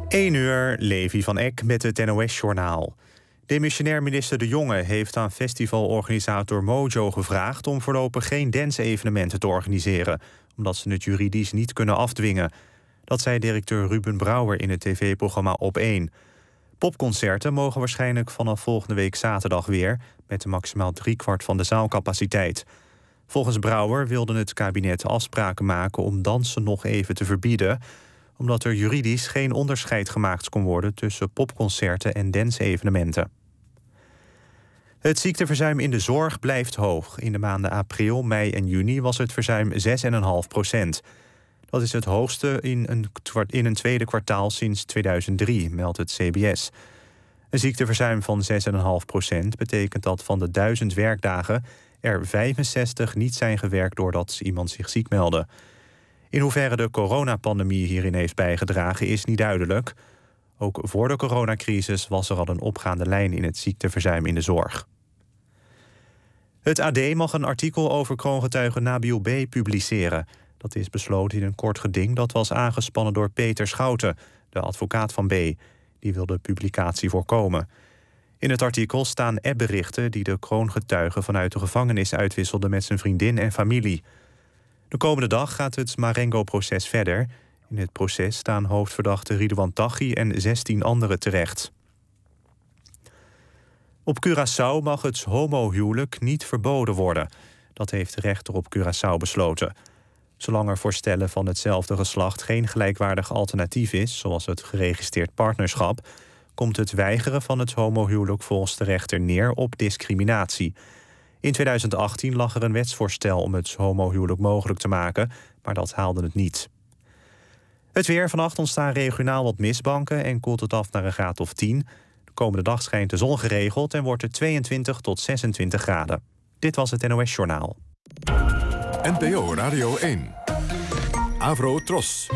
1 uur, Levi van Eck met het NOS-journaal. Demissionair minister De Jonge heeft aan festivalorganisator Mojo gevraagd om voorlopig geen dance-evenementen te organiseren, omdat ze het juridisch niet kunnen afdwingen. Dat zei directeur Ruben Brouwer in het tv-programma Op1. Popconcerten mogen waarschijnlijk vanaf volgende week zaterdag weer, met maximaal 3/4 van de zaalcapaciteit. Volgens Brouwer wilde het kabinet afspraken maken om dansen nog even te verbieden, omdat er juridisch geen onderscheid gemaakt kon worden tussen popconcerten en dance-evenementen. Het ziekteverzuim in de zorg blijft hoog. In de maanden april, mei en juni was het verzuim 6,5%. Dat is het hoogste in een tweede kwartaal sinds 2003, meldt het CBS. Een ziekteverzuim van 6,5% betekent dat van de 1000 werkdagen er 65 niet zijn gewerkt doordat iemand zich ziek meldde. In hoeverre de coronapandemie hierin heeft bijgedragen is niet duidelijk. Ook voor de coronacrisis was er al een opgaande lijn in het ziekteverzuim in de zorg. Het AD mag een artikel over kroongetuige Nabil B. publiceren. Dat is besloten in een kort geding dat was aangespannen door Peter Schouten, de advocaat van B. Die wil de publicatie voorkomen. In het artikel staan appberichten die de kroongetuige vanuit de gevangenis uitwisselde met zijn vriendin en familie. De komende dag gaat het Marengo-proces verder. In het proces staan hoofdverdachte Ridouan Taghi en 16 anderen terecht. Op Curaçao mag het homohuwelijk niet verboden worden. Dat heeft de rechter op Curaçao besloten. Zolang er voor stellen van hetzelfde geslacht geen gelijkwaardig alternatief is, zoals het geregistreerd partnerschap, komt het weigeren van het homohuwelijk volgens de rechter neer op discriminatie. In 2018 lag er een wetsvoorstel om het homohuwelijk mogelijk te maken, maar dat haalde het niet. Het weer: vannacht ontstaan regionaal wat mistbanken en koelt het af naar een graad of 10. De komende dag schijnt de zon geregeld en wordt het 22 tot 26 graden. Dit was het NOS Journaal. NPO Radio 1. Avro Tros.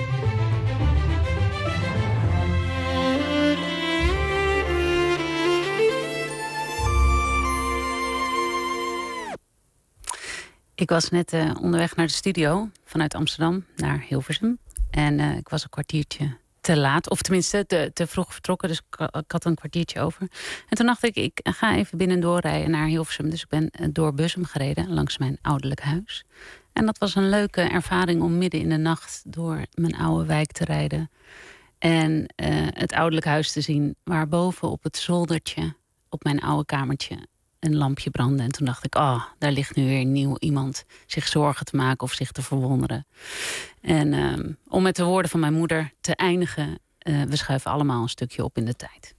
Ik was net onderweg naar de studio vanuit Amsterdam naar Hilversum. En ik was een kwartiertje te laat. Of tenminste te vroeg vertrokken. Dus ik had een kwartiertje over. En toen dacht ik ga even binnendoor rijden naar Hilversum. Dus ik ben door Bussum gereden langs mijn ouderlijk huis. En dat was een leuke ervaring om midden in de nacht door mijn oude wijk te rijden. En het ouderlijk huis te zien waar boven op het zoldertje op mijn oude kamertje een lampje brandde. En toen dacht ik, daar ligt nu weer nieuw iemand zich zorgen te maken of zich te verwonderen. En om met de woorden van mijn moeder te eindigen, we schuiven allemaal een stukje op in de tijd.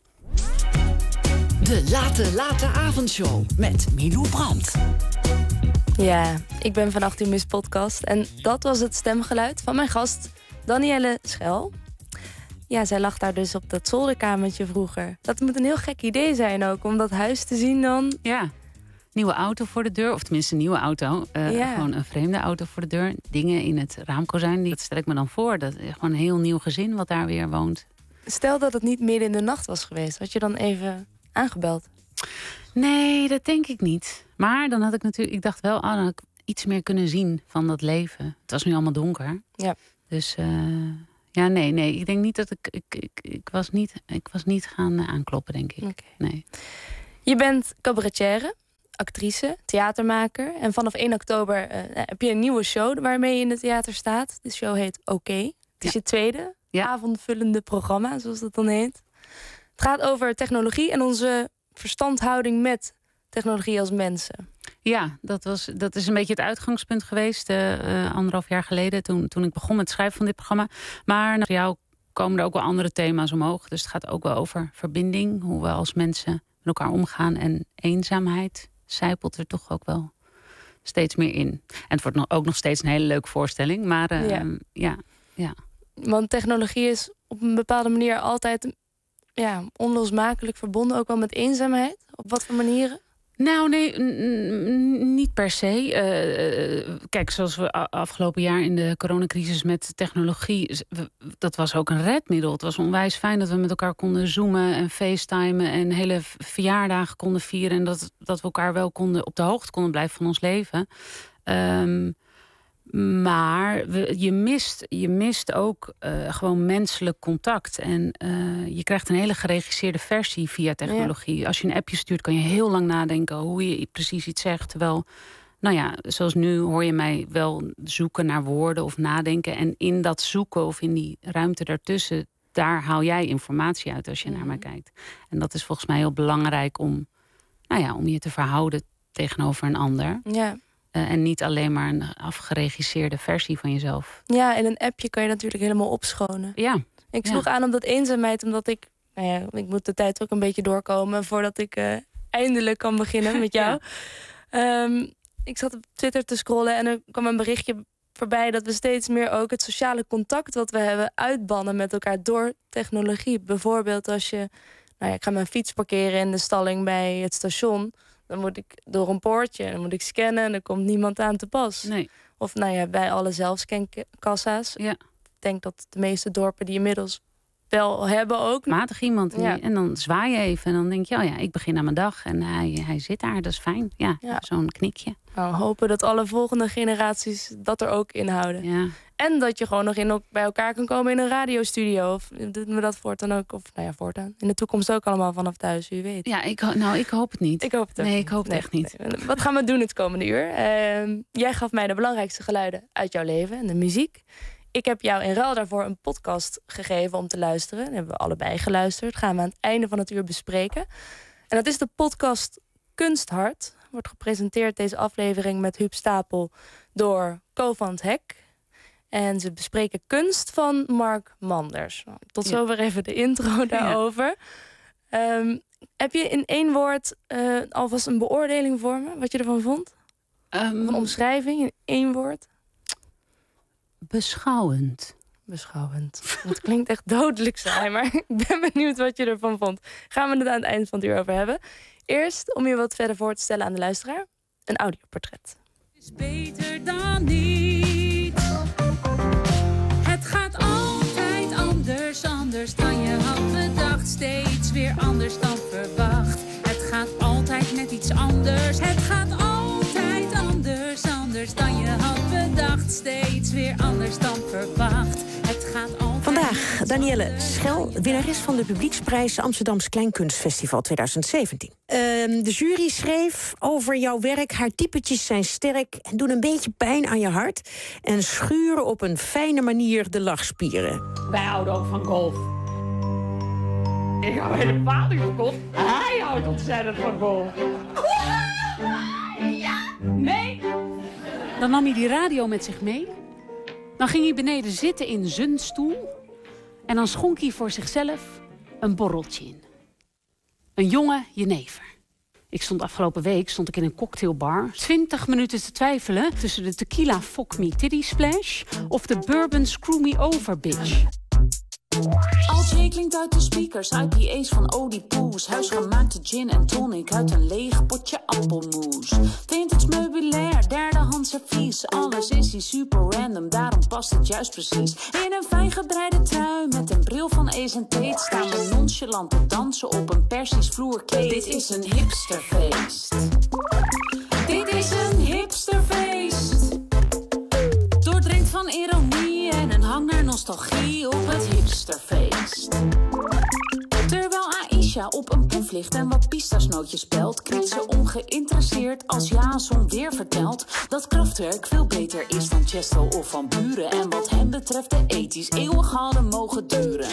De late avondshow met Milou Brandt. Ja, ik ben van 18 Miss Podcast en dat was het stemgeluid van mijn gast Danielle Schel. Ja, zij lag daar dus op dat zolderkamertje vroeger. Dat moet een heel gek idee zijn ook, om dat huis te zien dan. Ja, nieuwe auto voor de deur, of tenminste een nieuwe auto. Gewoon een vreemde auto voor de deur. Dingen in het raamkozijn, dat stel ik me dan voor. Dat is gewoon een heel nieuw gezin wat daar weer woont. Stel dat het niet midden in de nacht was geweest, had je dan even aangebeld? Nee, dat denk ik niet. Maar dan had ik natuurlijk, ik dacht wel, dan had ik iets meer kunnen zien van dat leven. Het was nu allemaal donker. Ja. Dus ja, nee. Ik denk niet dat ik was niet gaan aankloppen, denk ik. Okay. Nee. Je bent cabaretière, actrice, theatermaker. En vanaf 1 oktober heb je een nieuwe show waarmee je in het theater staat. De show heet Oké. Het is je tweede avondvullende programma, zoals dat dan heet. Het gaat over technologie en onze verstandhouding met technologie als mensen. Ja, dat is een beetje het uitgangspunt geweest 1,5 jaar geleden toen ik begon met het schrijven van dit programma. Maar naar jou komen er ook wel andere thema's omhoog. Dus het gaat ook wel over verbinding, hoe we als mensen met elkaar omgaan. En eenzaamheid zijpelt er toch ook wel steeds meer in. En het wordt ook nog steeds een hele leuke voorstelling. Maar ja. Want technologie is op een bepaalde manier altijd onlosmakelijk verbonden, ook wel met eenzaamheid. Op wat voor manieren? Nou, nee, niet per se. Kijk, zoals we afgelopen jaar in de coronacrisis met technologie, dat was ook een redmiddel. Het was onwijs fijn dat we met elkaar konden zoomen en facetimen en hele verjaardagen konden vieren en dat we elkaar wel op de hoogte konden blijven van ons leven. Maar je mist ook gewoon menselijk contact. En je krijgt een hele geregisseerde versie via technologie. Ja. Als je een appje stuurt, kan je heel lang nadenken hoe je precies iets zegt. Terwijl, nou ja, zoals nu hoor je mij wel zoeken naar woorden of nadenken. En in dat zoeken of in die ruimte daartussen, daar haal jij informatie uit als je naar mij kijkt. En dat is volgens mij heel belangrijk om je te verhouden tegenover een ander. Ja. En niet alleen maar een afgeregisseerde versie van jezelf. Ja, in een appje kan je natuurlijk helemaal opschonen. Ja. Ik sloeg aan op dat eenzaamheid, omdat ik moet de tijd ook een beetje doorkomen voordat ik eindelijk kan beginnen met jou. Ja. Ik zat op Twitter te scrollen en er kwam een berichtje voorbij dat we steeds meer ook het sociale contact wat we hebben uitbannen met elkaar door technologie. Bijvoorbeeld als je, ik ga mijn fiets parkeren in de stalling bij het station. Dan moet ik door een poortje, dan moet ik scannen en er komt niemand aan te pas. Nee. Of bij alle zelfscankassa's. Ja. Ik denk dat de meeste dorpen die inmiddels wel hebben ook. Matig iemand. En dan zwaai je even en dan denk je, ik begin aan mijn dag. En hij zit daar, dat is fijn. Ja. Zo'n knikje. Nou, hopen dat alle volgende generaties dat er ook in houden. Ja. En dat je gewoon nog bij elkaar kan komen in een radiostudio. Of doen we dat voortaan ook? Of voortaan. In de toekomst ook allemaal vanaf thuis, wie weet. Ja, ik hoop het niet. Ik hoop het ook. Nee, ik hoop het echt niet. Nee. Wat gaan we doen het komende uur? Jij gaf mij de belangrijkste geluiden uit jouw leven en de muziek. Ik heb jou in ruil daarvoor een podcast gegeven om te luisteren. Dat hebben we allebei geluisterd. Dat gaan we aan het einde van het uur bespreken. En dat is de podcast Kunsthart. Wordt gepresenteerd deze aflevering met Huub Stapel door Co van het Hek. En ze bespreken kunst van Mark Manders. Tot zover even de intro daarover. Ja. Heb je in 1 woord alvast een beoordeling voor me? Wat je ervan vond? Een omschrijving in 1 woord? Beschouwend. Dat klinkt echt dodelijk saai, maar ik ben benieuwd wat je ervan vond. Gaan we het aan het eind van het uur over hebben. Eerst, om je wat verder voor te stellen aan de luisteraar, een audioportret. Het is beter dan niet. Het gaat altijd anders dan je had bedacht. Steeds weer anders dan verwacht. Het gaat altijd net iets anders. Het gaat altijd anders dan je had bedacht. Steeds weer anders dan verwacht. Het gaat altijd. Vandaag Danielle Schel, winnares van de Publieksprijs Amsterdams Kleinkunstfestival 2017. De jury schreef over jouw werk: haar typetjes zijn sterk en doen een beetje pijn aan je hart en schuren op een fijne manier de lachspieren. Wij houden ook van golf. Ik hou helemaal niet van golf. Hij houdt ontzettend van golf. Ja, nee. Dan nam hij die radio met zich mee. Dan ging hij beneden zitten in zijn stoel. En dan schonk hij voor zichzelf een borreltje in. Een jonge jenever. Afgelopen week stond ik in een cocktailbar 20 minuten te twijfelen tussen de tequila Fuck Me Titty Splash of de bourbon Screw Me Over Bitch. Altje klinkt uit de speakers, IPA's van Oedipoes. Huisgemaakte gin en tonic uit een leeg potje appelmoes. Vintage meubilair, derdehands servies. Alles is hier super random, daarom past het juist precies. In een fijn gedraaide trui met een bril van Ace & Tate staan we nonchalant te dansen op een Persisch vloerkleed. Dit is een hipsterfeest. Dit is een hipsterfeest. Doordrenkt van ironie en een hang naar nostalgie op het hipsterfeest. Terwijl Aisha op een poef ligt en wat pistasnootjes belt, knikt ze ongeïnteresseerd als Jason weer vertelt dat Kraftwerk veel beter is dan Chesto of Van Buren. En wat hem betreft de ethisch eeuwig hadden mogen duren.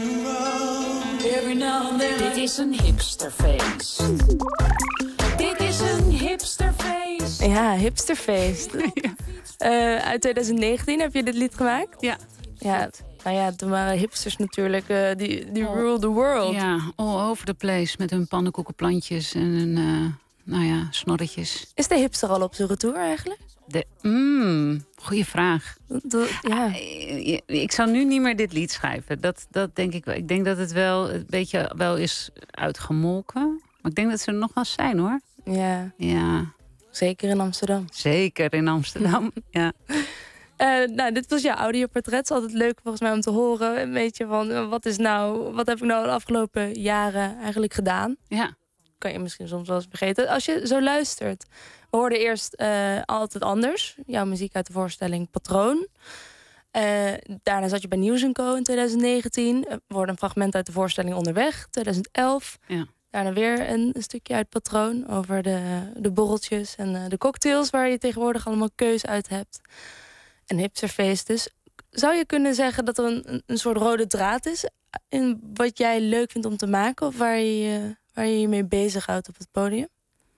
Dit is een hipsterfeest. Dit is een hipsterfeest. Ja, hipsterfeest. Uit 2019 heb je dit lied gemaakt? Ja. Ja, toen waren hipsters natuurlijk, die rule the world. Ja, all over the place met hun pannenkoekenplantjes en hun, snorretjes. Is de hipster al op zijn retour eigenlijk? Goeie vraag. Ja. Ik zou nu niet meer dit lied schrijven. Dat denk ik wel. Ik denk dat het wel een beetje wel is uitgemolken. Maar ik denk dat ze er nog wel zijn, hoor. Ja. Zeker in Amsterdam. Zeker in Amsterdam, ja. Dit was jouw audioportret. Het is altijd leuk volgens mij om te horen. Een beetje van, wat heb ik nou de afgelopen jaren eigenlijk gedaan? Ja. kan je misschien soms wel eens vergeten. Als je zo luistert. We hoorden eerst Altijd Anders. Jouw muziek uit de voorstelling Patroon. Daarna zat je bij Nieuws & Co in 2019. We hoorden een fragment uit de voorstelling Onderweg, 2011. Ja. Daarna weer een stukje uit Patroon over de borreltjes en de cocktails... waar je tegenwoordig allemaal keus uit hebt. En hipsterfeest dus. Zou je kunnen zeggen dat er een soort rode draad is... in wat jij leuk vindt om te maken... of waar je je mee bezighoudt op het podium?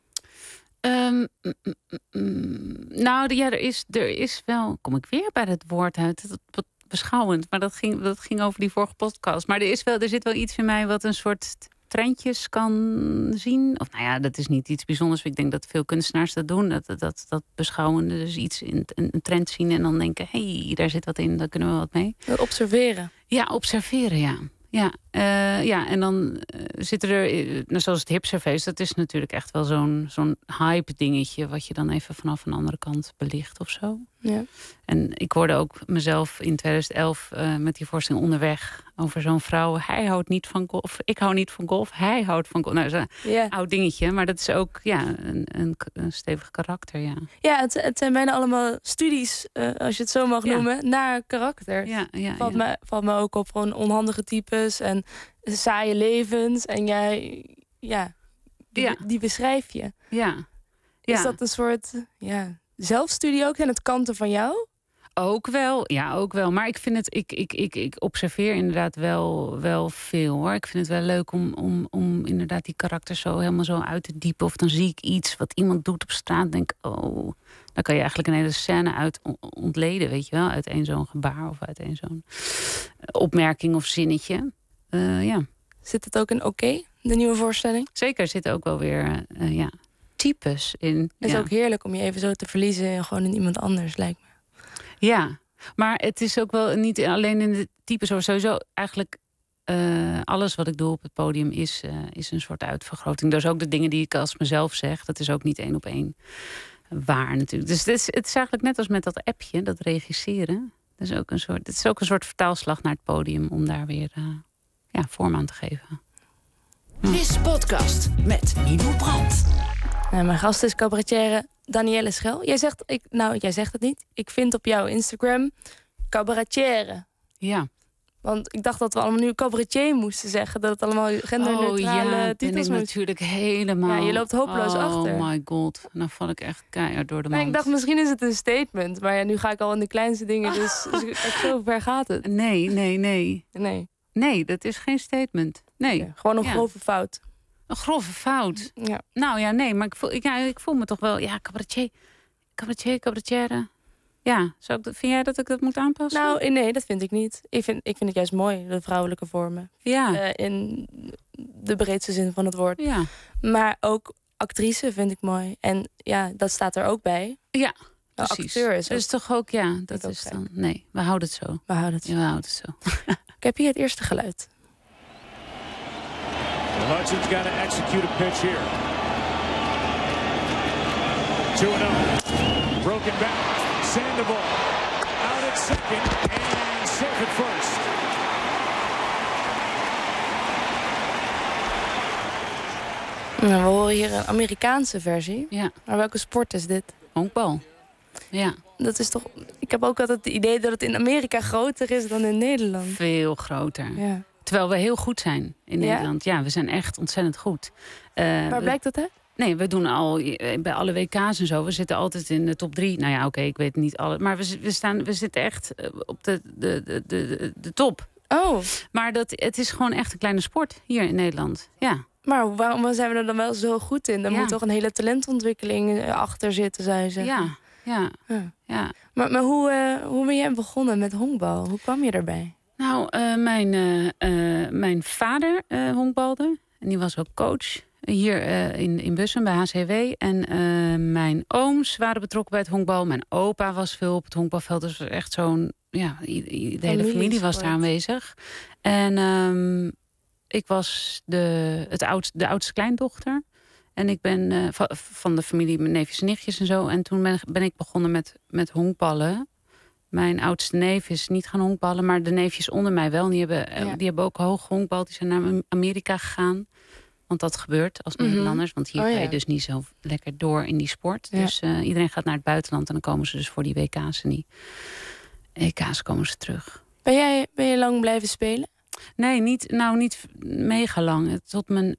Nou, ja, er is wel... Kom ik weer bij het woord uit? Wat beschouwend, maar dat ging over die vorige podcast. Maar er zit wel iets in mij wat een soort trendjes kan zien. Of nou ja, dat is niet iets bijzonders. Ik denk dat veel kunstenaars dat doen. Dat beschouwende, dus iets in een trend zien... en dan denken, hey, daar zit wat in, daar kunnen we wat mee. Observeren. Ja, observeren, ja. Ja, en dan zitten er, zoals het hipsterfeest... dat is natuurlijk echt wel zo'n hype dingetje... wat je dan even vanaf een andere kant belicht of zo. Ja. En ik hoorde ook mezelf in 2011 met die voorstelling Onderweg... over zo'n vrouw, hij houdt niet van golf, ik hou niet van golf, hij houdt van golf. Nou, dat is een oud dingetje, maar dat is ook een stevig karakter, ja. Ja, het zijn bijna allemaal studies, als je het zo mag noemen, naar karakter. Valt me ook op gewoon onhandige types en saaie levens. En jij, die beschrijf je. Ja. Is dat een soort zelfstudie ook en het kanten van jou? Ook wel. Maar ik vind het, ik observeer inderdaad wel veel, hoor. Ik vind het wel leuk om inderdaad die karakters zo helemaal zo uit te diepen. Of dan zie ik iets wat iemand doet op straat. Denk, oh, daar kan je eigenlijk een hele scène uit ontleden, weet je wel. Uit één zo'n gebaar of uit één zo'n opmerking of zinnetje. Ja. Zit het ook in Oké, de nieuwe voorstelling? Zeker, er zitten ook wel weer types in. Het is ook heerlijk om je even zo te verliezen en gewoon in iemand anders, lijkt me. Ja, maar het is ook wel niet alleen in de types. Sowieso eigenlijk alles wat ik doe op het podium is een soort uitvergroting. Dus ook de dingen die ik als mezelf zeg, dat is ook niet 1 op 1 waar natuurlijk. Dus het is eigenlijk net als met dat appje, dat regisseren. Het is ook een soort vertaalslag naar het podium om daar weer vorm aan te geven. This Podcast met Milou Brandt. Mijn gast is cabaretière Danielle Schel. Jij zegt het niet. Ik vind op jouw Instagram cabaretière. Ja. Want ik dacht dat we allemaal nu cabaretier moesten zeggen. Dat het allemaal genderneutrale titels moest. Natuurlijk helemaal. Ja, je loopt hopeloos achter. Oh my god. Dan val ik echt keihard door de mand. Ik dacht, misschien is het een statement. Maar nu ga ik al in de kleinste dingen. Dus zo ver gaat het. Nee, dat is geen statement. Nee. Ja, gewoon een grove fout. Een grove fout? Ja. Nou ja, nee, maar ik voel me toch wel... Ja, cabaretière. Ja, vind jij dat ik dat moet aanpassen? Nou, nee, dat vind ik niet. Ik vind het juist mooi, de vrouwelijke vormen. Ja. In de breedste zin van het woord. Ja. Maar ook actrice vind ik mooi. En ja, dat staat er ook bij. Ja, precies. Acteur is dus toch ook, ja, dat is dan... Nee, we houden het zo. We houden het zo. Ik heb hier het eerste geluid. Hutchins got to execute a pitch here. 2-0. Broken back. Sandoval out at second and safe at first. Nou, we horen hier een Amerikaanse versie. Ja. Maar welke sport is dit? Honkbal. Ja. Dat is toch... Ik heb ook altijd het idee dat het in Amerika groter is dan in Nederland. Veel groter. Ja. Terwijl we heel goed zijn in Nederland. Ja, we zijn echt ontzettend goed. Waar blijkt dat uit? Nee, we doen al bij alle WK's en zo. We zitten altijd in de top 3. Nou ja, oké, ik weet niet alle. Maar we zitten echt op de top. Oh. Maar het is gewoon echt een kleine sport hier in Nederland. Ja. Maar waarom zijn we er dan wel zo goed in? Er moet toch een hele talentontwikkeling achter zitten, zei ze. Ja. Maar hoe ben jij begonnen met honkbal? Hoe kwam je erbij? Nou, mijn vader honkbalde. En die was ook coach hier in Bussum bij HCW. En mijn ooms waren betrokken bij het honkbal. Mijn opa was veel op het honkbalveld. Dus echt zo'n... Ja, de hele familie was daar aanwezig. En ik was de oudste kleindochter. En ik ben van de familie, mijn neefjes en nichtjes en zo. En toen ben ik begonnen met honkballen. Mijn oudste neef is niet gaan honkballen, maar de neefjes onder mij wel. Die hebben ook hoog honkbal. Die zijn naar Amerika gegaan. Want dat gebeurt als Nederlanders. Want hier ga je dus niet zo lekker door in die sport. Ja. Dus iedereen gaat naar het buitenland. En dan komen ze dus voor die WK's en die EK's komen ze terug. Ben je lang blijven spelen? Nee, niet mega lang. Tot mijn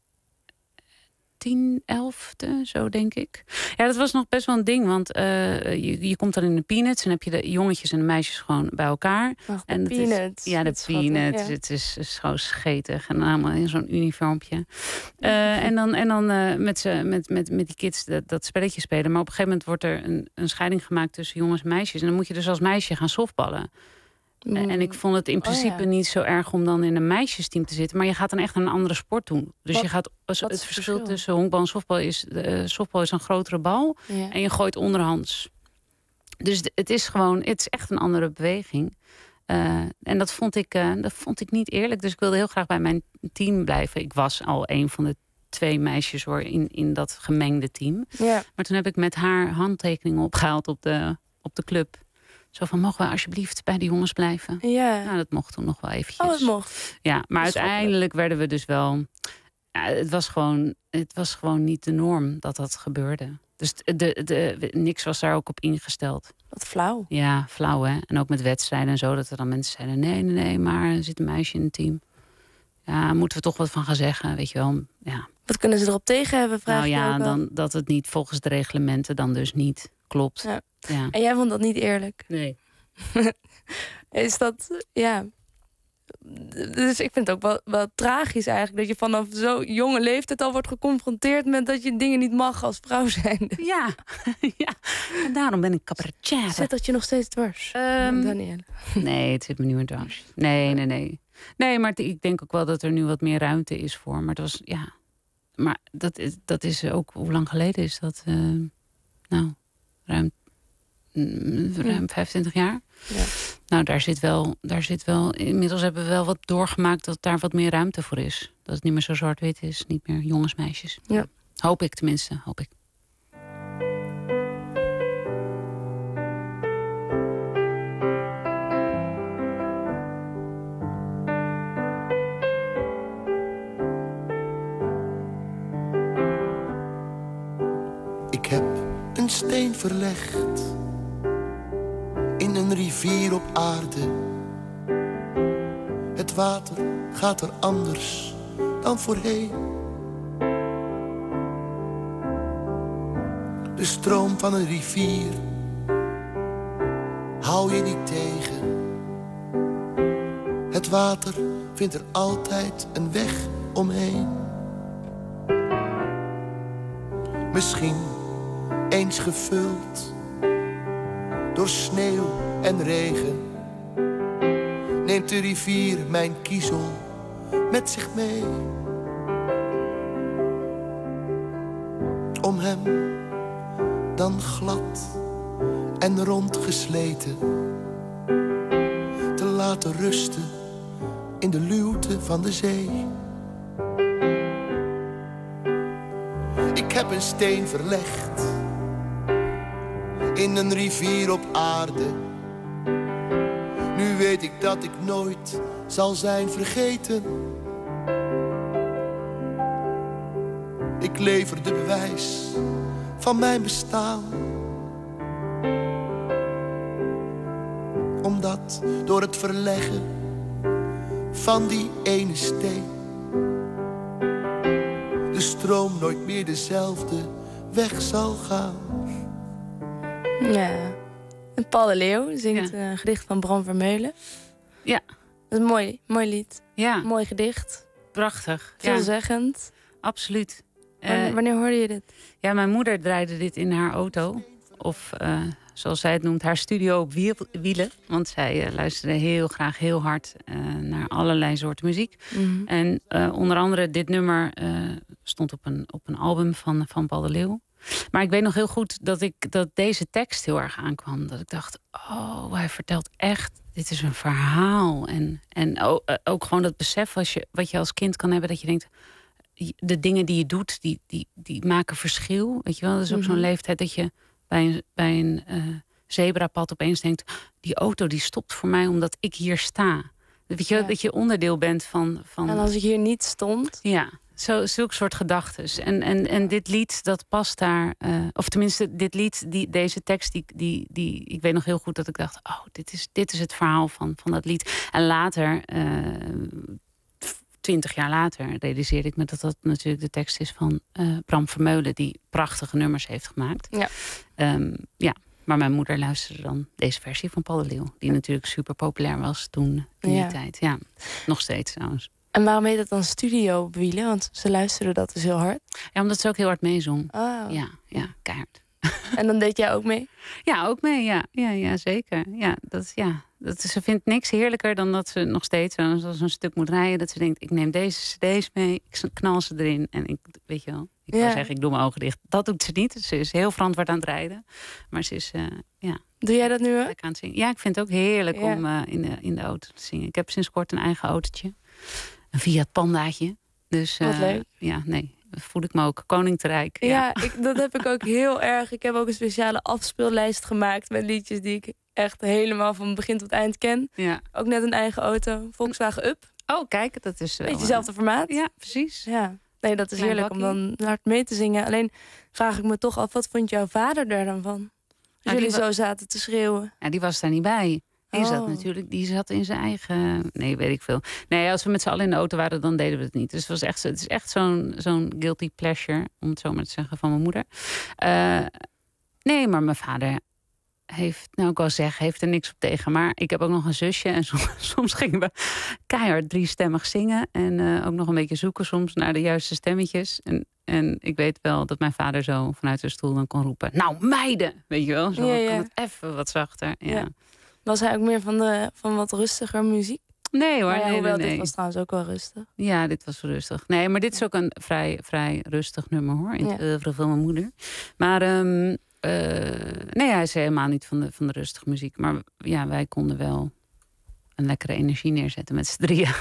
11e, zo denk ik. Ja, dat was nog best wel een ding. Want je komt dan in de Peanuts. En heb je de jongetjes en de meisjes gewoon bij elkaar. Ach, en de Peanuts. De Peanuts. Ja. Het is gewoon schetig. En allemaal in zo'n uniformpje. En dan met die kids dat spelletje spelen. Maar op een gegeven moment wordt er een scheiding gemaakt tussen jongens en meisjes. En dan moet je dus als meisje gaan softballen. En ik vond het in principe niet zo erg om dan in een meisjesteam te zitten. Maar je gaat dan echt een andere sport doen. Dus je gaat het verschil tussen honkbal en softbal is... softbal is een grotere bal en je gooit onderhands. Dus het is echt een andere beweging. En dat vond ik niet eerlijk. Dus ik wilde heel graag bij mijn team blijven. Ik was al een van de 2 meisjes in dat gemengde team. Ja. Maar toen heb ik met haar handtekeningen opgehaald op de club. Zo van, mogen we alsjeblieft bij de jongens blijven? Ja. Nou, dat mocht toen nog wel eventjes. Oh, dat mocht. Ja, maar uiteindelijk werden we dus wel... Ja, het was gewoon niet de norm dat gebeurde. Dus niks was daar ook op ingesteld. Wat flauw. Ja, flauw hè. En ook met wedstrijden en zo. Dat er dan mensen zeiden, nee, maar er zit een meisje in het team. Ja, moeten we toch wat van gaan zeggen, weet je wel. Ja. Wat kunnen ze erop tegen hebben, vraag je ook dan dat het niet volgens de reglementen dan dus niet klopt. Ja. Ja. En jij vond dat niet eerlijk? Nee. Is dat, ja... Dus ik vind het ook wel tragisch eigenlijk... dat je vanaf zo'n jonge leeftijd al wordt geconfronteerd... met dat je dingen niet mag als vrouw zijnde. Ja, ja. En daarom ben ik cabaretier. Zit dat je nog steeds dwars, Danielle? Nee, het zit me niet meer dwars. Nee. Nee, maar ik denk ook wel dat er nu wat meer ruimte is voor. Maar dat was, ja... Maar dat is ook... Hoe lang geleden is dat? Ruim 25 jaar. Ja. Nou, daar zit wel... Inmiddels hebben we wel wat doorgemaakt dat daar wat meer ruimte voor is. Dat het niet meer zo zwart-wit is. Niet meer jongens, meisjes. Ja. Hoop ik tenminste, hoop ik. Ik heb een steen verlegd in een rivier op aarde. Het water gaat er anders dan voorheen. De stroom van een rivier hou je niet tegen. Het water vindt er altijd een weg omheen. Misschien eens gevuld door sneeuw en regen, neemt de rivier mijn kiezel met zich mee. Om hem dan glad en rondgesleten te laten rusten in de luwte van de zee. Ik heb een steen verlegd in een rivier op aarde. Nu weet ik dat ik nooit zal zijn vergeten. Ik lever de bewijs van mijn bestaan. Omdat door het verleggen van die ene steen de stroom nooit meer dezelfde weg zal gaan. Ja. En Paul de Leeuw zingt een gedicht van Bram Vermeulen. Ja. Dat is een mooi lied. Ja. Mooi gedicht. Prachtig. Veelzeggend. Absoluut. Wanneer hoorde je dit? Ja, mijn moeder draaide dit in haar auto. Of zoals zij het noemt, haar studio op wielen. Want zij luisterde heel graag heel hard naar allerlei soorten muziek. Mm-hmm. En onder andere dit nummer stond op een album van Paul de Leeuw. Maar ik weet nog heel goed dat deze tekst heel erg aankwam. Dat ik dacht, oh, hij vertelt echt, dit is een verhaal. En ook gewoon dat besef wat je als kind kan hebben. Dat je denkt, de dingen die je doet, die maken verschil. Weet je wel, dat is ook zo'n leeftijd dat je bij een zebrapad opeens denkt, die auto die stopt voor mij omdat ik hier sta. Weet je, dat je onderdeel bent van... En als ik hier niet stond... Ja, Zulke soort gedachtes. En dit lied, dat past daar... of tenminste, dit lied, deze tekst... Die, ik weet nog heel goed dat ik dacht... oh, dit is het verhaal van dat lied. En later, 20 jaar later... realiseerde ik me dat natuurlijk de tekst is van Bram Vermeulen... die prachtige nummers heeft gemaakt. Ja. Maar mijn moeder luisterde dan deze versie van Paul de Leeuw. Die natuurlijk super populair was toen in die tijd. Ja, nog steeds trouwens. En waarom heet dat dan Studio Wielen? Want ze luisterden dat dus heel hard. Ja, omdat ze ook heel hard meezong. Oh. Ja, keihard. En dan deed jij ook mee? Ja, ook mee. Ja, zeker. Ze vindt niks heerlijker dan dat ze nog steeds zo'n stuk moet rijden. Dat ze denkt, ik neem deze cd's mee, ik knal ze erin. En ik wou zeggen, ik doe mijn ogen dicht. Dat doet ze niet. Ze is heel verantwoord aan het rijden. Maar ze is, Doe jij dat nu ook? Aan het zingen. Ja, ik vind het ook heerlijk om in de auto te zingen. Ik heb sinds kort een eigen autootje. Een Fiat Pandaatje. Dus, wat leuk. Ja, nee. Voel ik me ook koning te rijk. Ja, dat heb ik ook heel erg. Ik heb ook een speciale afspeellijst gemaakt met liedjes die ik echt helemaal van begin tot eind ken. Ja. Ook net een eigen auto, Volkswagen Up. Oh, kijk, dat is wel... Beetje hetzelfde formaat. Ja, precies. Ja. Nee, dat is Klein heerlijk bakkie. om dan hard mee te zingen. Alleen vraag ik me toch af, wat vond jouw vader daar dan van? Als jullie zo zaten te schreeuwen. Ja, die was daar niet bij. Die zat in zijn eigen... Nee, weet ik veel. Nee, als we met z'n allen in de auto waren, dan deden we het niet. Dus het is echt zo'n guilty pleasure, om het zo maar te zeggen, van mijn moeder. Nee, maar mijn vader heeft er niks op tegen. Maar ik heb ook nog een zusje. En soms gingen we keihard driestemmig zingen. En ook nog een beetje zoeken soms naar de juiste stemmetjes. En ik weet wel dat mijn vader zo vanuit de stoel dan kon roepen... Nou, meiden! Weet je wel? Zo kan het even wat zachter. Ja. Was hij ook meer van wat rustiger muziek? Nee hoor, nee. Dit was trouwens ook wel rustig. Ja, dit was rustig. Nee, maar dit is ook een vrij rustig nummer hoor. In het oeuvre van mijn moeder. Maar nee, hij is helemaal niet van de rustige muziek. Maar ja, wij konden wel een lekkere energie neerzetten met z'n drieën.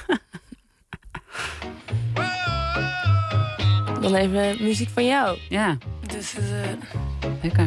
Dan even muziek van jou. Ja. This is it. Lekker.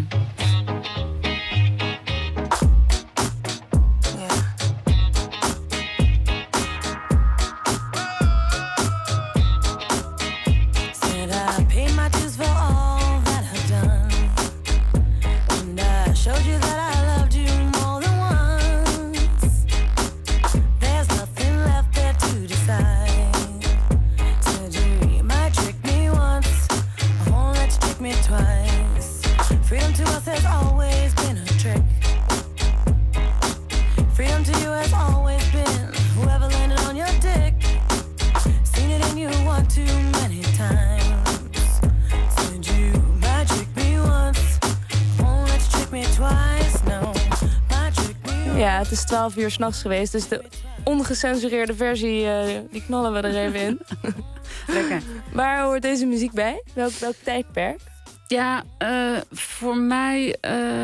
Ja, het is 12 uur 's nachts geweest, dus de ongecensureerde versie, die knallen we er even in. Lekker. Waar hoort deze muziek bij? Welk tijdperk? Ja, voor mij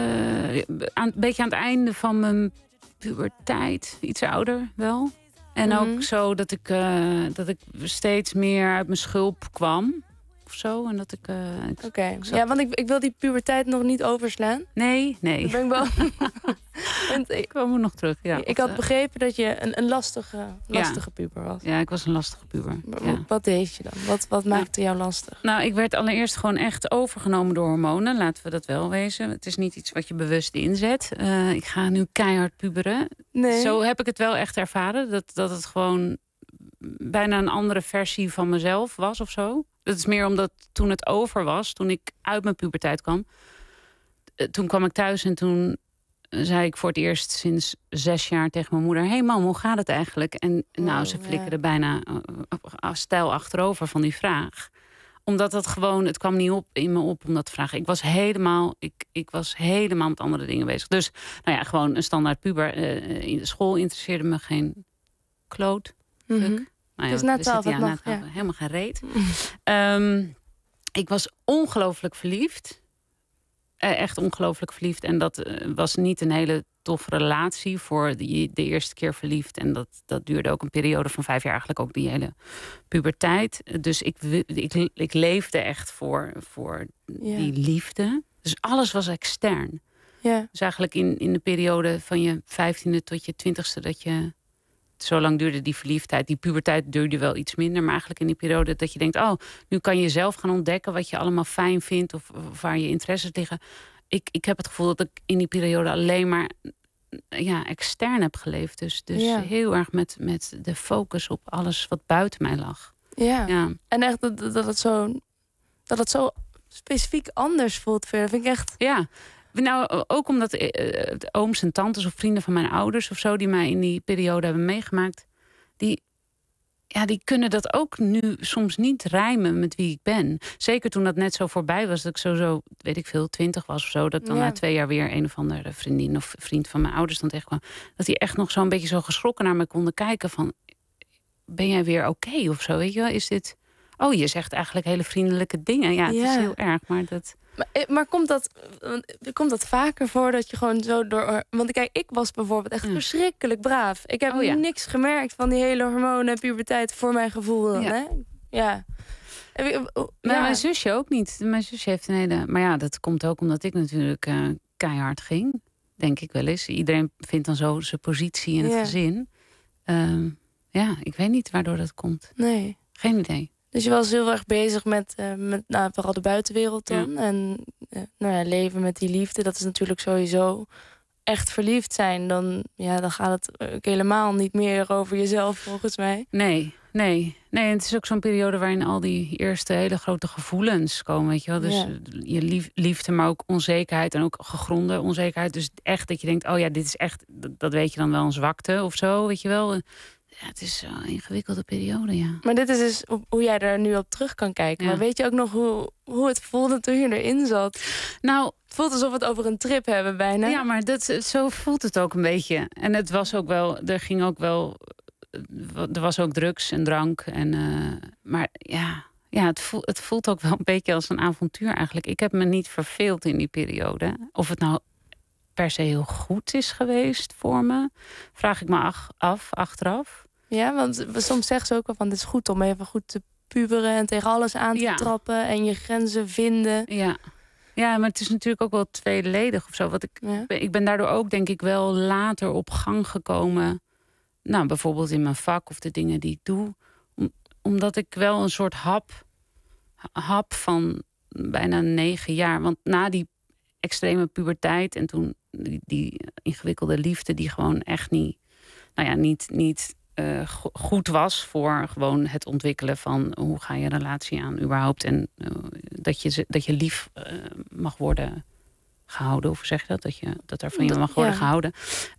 een beetje aan het einde van mijn puberteit. Iets ouder wel. En ook zo dat ik steeds meer uit mijn schulp kwam. Of zo. En dat ik... Oké. Ja, want ik wil die puberteit nog niet overslaan. Nee. Dat ben ik wel... Ik kwam nog terug, ja. Ik had begrepen dat je een lastige puber was. Ja, ik was een lastige puber. Ja. Wat deed je dan? Wat maakte jou lastig? Nou, ik werd allereerst gewoon echt overgenomen door hormonen. Laten we dat wel wezen. Het is niet iets wat je bewust inzet. Ik ga nu keihard puberen. Nee. Zo heb ik het wel echt ervaren. Dat het gewoon bijna een andere versie van mezelf was of zo. Dat is meer omdat toen het over was, toen ik uit mijn puberteit kwam. Toen kwam ik thuis en toen zei ik voor het eerst sinds 6 jaar tegen mijn moeder... Hey mam, hoe gaat het eigenlijk? En ze flikkerde bijna stijl achterover van die vraag. Omdat dat gewoon, het kwam niet in me op om dat te vragen. Ik was helemaal met andere dingen bezig. Dus gewoon een standaard puber. In de school interesseerde me geen kloot. Dus na 12 helemaal geen reet. Ik was ongelooflijk verliefd. Echt ongelooflijk verliefd. En dat was niet een hele toffe relatie voor de eerste keer verliefd. En dat duurde ook een periode van 5 jaar, eigenlijk ook die hele puberteit. Dus ik leefde echt voor die liefde. Dus alles was extern. Ja. Dus eigenlijk in de periode van je 15e tot je 20e... dat je zo lang duurde die verliefdheid. Die puberteit duurde wel iets minder. Maar eigenlijk in die periode dat je denkt... nu kan je zelf gaan ontdekken wat je allemaal fijn vindt... of waar je interesses liggen. Ik heb het gevoel dat ik in die periode alleen maar... extern heb geleefd. Dus heel erg met de focus op alles wat buiten mij lag. Ja. En echt dat het zo specifiek anders voelt. Vind ik echt... Ja. Nou, ook omdat ooms en tantes of vrienden van mijn ouders of zo... die mij in die periode hebben meegemaakt... die kunnen dat ook nu soms niet rijmen met wie ik ben. Zeker toen dat net zo voorbij was... dat ik zo weet ik veel, 20 was of zo... dat ik dan na 2 jaar weer een of andere vriendin of vriend van mijn ouders dan tegenkwam... dat die echt nog zo'n beetje zo geschrokken naar me konden kijken van... ben jij weer oké of zo, weet je wel? Is dit... Oh, je zegt eigenlijk hele vriendelijke dingen. Ja, het is heel erg, maar dat... Maar komt dat vaker voor dat je gewoon zo door... Want kijk, ik was bijvoorbeeld echt verschrikkelijk braaf. Ik heb niks gemerkt van die hele hormonen en puberteit voor mijn gevoel. Dan, hè? Ja. Maar mijn zusje ook niet. Mijn zusje heeft een hele... Maar ja, dat komt ook omdat ik natuurlijk keihard ging. Denk ik wel eens. Iedereen vindt dan zo zijn positie in het gezin. Ik weet niet waardoor dat komt. Nee. Geen idee. Dus je was heel erg bezig met vooral de buitenwereld dan. Ja. En leven met die liefde. Dat is natuurlijk sowieso echt verliefd zijn. Dan gaat het ook helemaal niet meer over jezelf, volgens mij. Nee. En het is ook zo'n periode waarin al die eerste hele grote gevoelens komen. Weet je wel? Dus je liefde, maar ook onzekerheid. En ook gegronde onzekerheid. Dus echt dat je denkt, dit is echt... Dat weet je dan wel een zwakte of zo, weet je wel... Ja, het is zo'n ingewikkelde periode, ja. Maar dit is dus hoe jij daar nu op terug kan kijken. Ja. Maar weet je ook nog hoe het voelde toen je erin zat? Nou, het voelt alsof we het over een trip hebben bijna. Ja, maar zo voelt het ook een beetje. En het was ook wel... Er was ook drugs en drank. Maar het voelt ook wel een beetje als een avontuur eigenlijk. Ik heb me niet verveeld in die periode. Of het nou per se heel goed is geweest voor me, vraag ik me af achteraf. Ja, want soms zeggen ze ook wel van het is goed om even goed te puberen en tegen alles aan te trappen en je grenzen vinden. Ja, maar het is natuurlijk ook wel tweeledig of zo. Ik ben daardoor ook denk ik wel later op gang gekomen. Nou, bijvoorbeeld in mijn vak of de dingen die ik doe. Omdat ik wel een soort hap van bijna 9 jaar. Want na die extreme puberteit en toen die ingewikkelde liefde die gewoon echt niet goed was voor gewoon het ontwikkelen van hoe ga je een relatie aan überhaupt en dat je lief mag worden gehouden, of hoe zeg je dat er van je mag worden gehouden.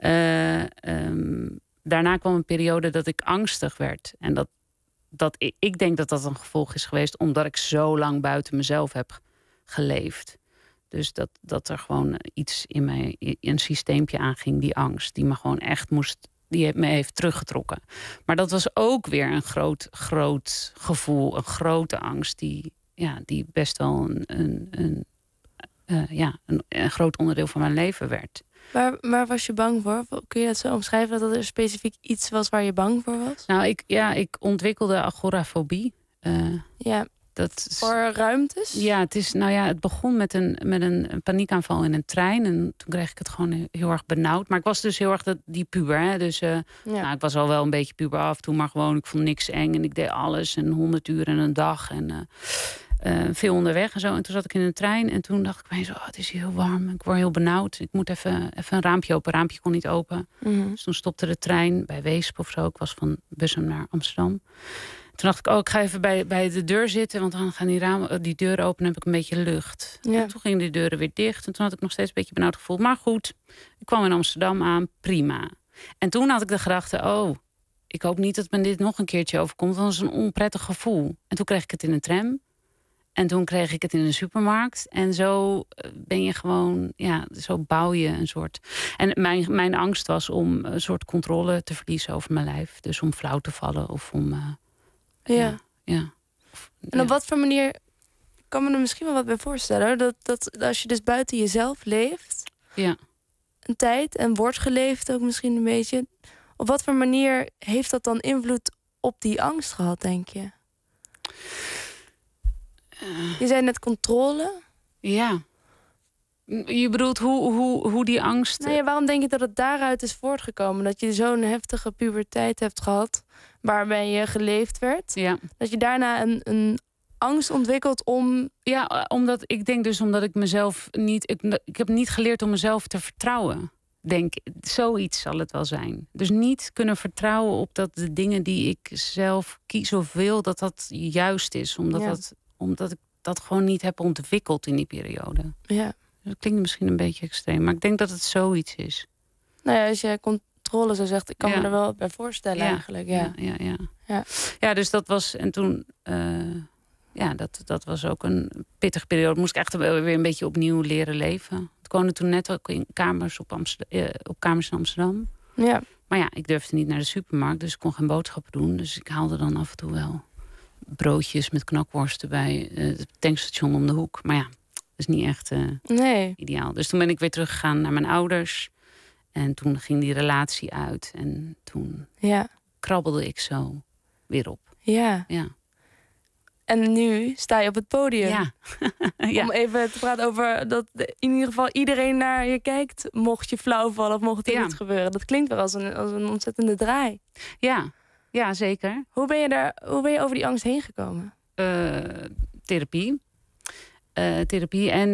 Daarna kwam een periode dat ik angstig werd en ik denk dat een gevolg is geweest omdat ik zo lang buiten mezelf heb geleefd. Dus dat er gewoon iets in mij, een systeempje aanging, die angst. Die me gewoon echt die me heeft teruggetrokken. Maar dat was ook weer een groot gevoel, een grote angst. Die best wel een groot onderdeel van mijn leven werd. Waar was je bang voor? Kun je dat zo omschrijven, dat er specifiek iets was waar je bang voor was? Nou, ik ontwikkelde agorafobie. Voor ruimtes? Ja, het begon met een paniekaanval in een trein. En toen kreeg ik het gewoon heel erg benauwd. Maar ik was dus heel erg die puber. Hè? Dus ik was al wel een beetje puber af en toe. Maar gewoon, ik vond niks eng. En ik deed alles. En 100 uur in een dag. En veel onderweg en zo. En toen zat ik in een trein. En toen dacht ik opeens, het is hier heel warm. Ik word heel benauwd. Ik moet even een raampje open. Een raampje kon niet open. Mm-hmm. Dus toen stopte de trein bij Weesp of zo. Ik was van Bussum naar Amsterdam. Toen dacht ik, ik ga even bij de deur zitten. Want dan gaan die deuren open en heb ik een beetje lucht. Ja. En toen gingen die deuren weer dicht. En toen had ik nog steeds een beetje benauwd gevoeld. Maar goed, ik kwam in Amsterdam aan, prima. En toen had ik de gedachte, ik hoop niet dat me dit nog een keertje overkomt. Want dat is een onprettig gevoel. En toen kreeg ik het in een tram. En toen kreeg ik het in een supermarkt. En zo ben je gewoon, zo bouw je een soort... En mijn angst was om een soort controle te verliezen over mijn lijf. Dus om flauw te vallen of om... En op wat voor manier, ik kan me er misschien wel wat bij voorstellen, dat als je dus buiten jezelf leeft, een tijd en wordt geleefd ook misschien een beetje, op wat voor manier heeft dat dan invloed op die angst gehad, denk je? Je zei net controle. Ja. Je bedoelt hoe die angst... Nou ja, waarom denk je dat het daaruit is voortgekomen? Dat je zo'n heftige puberteit hebt gehad, waarbij je geleefd werd. Ja. Dat je daarna een angst ontwikkelt om... Ja, omdat ik mezelf niet... Ik heb niet geleerd om mezelf te vertrouwen. Denk, zoiets zal het wel zijn. Dus niet kunnen vertrouwen op dat de dingen die ik zelf kies of wil, dat juist is. Omdat ik dat gewoon niet heb ontwikkeld in die periode. Ja. Dat klinkt misschien een beetje extreem, maar ik denk dat het zoiets is. Nou ja, als je controle zo zegt, ik kan me er wel bij voorstellen eigenlijk. Ja, dus dat was... En toen... dat was ook een pittige periode. Moest ik echt weer een beetje opnieuw leren leven. Ik woonde toen net ook in kamers op kamers in Amsterdam. Ja. Maar ja, ik durfde niet naar de supermarkt, dus ik kon geen boodschappen doen. Dus ik haalde dan af en toe wel broodjes met knakworsten bij het tankstation om de hoek. Maar ja, dat is niet echt ideaal. Dus toen ben ik weer teruggegaan naar mijn ouders. En toen ging die relatie uit. En toen krabbelde ik zo weer op. Ja. En nu sta je op het podium. Ja. Om even te praten over dat in ieder geval iedereen naar je kijkt. Mocht je flauw vallen of mocht er iets gebeuren. Dat klinkt wel als een ontzettende draai. Ja, zeker. Hoe ben je over die angst heen gekomen? Therapie. En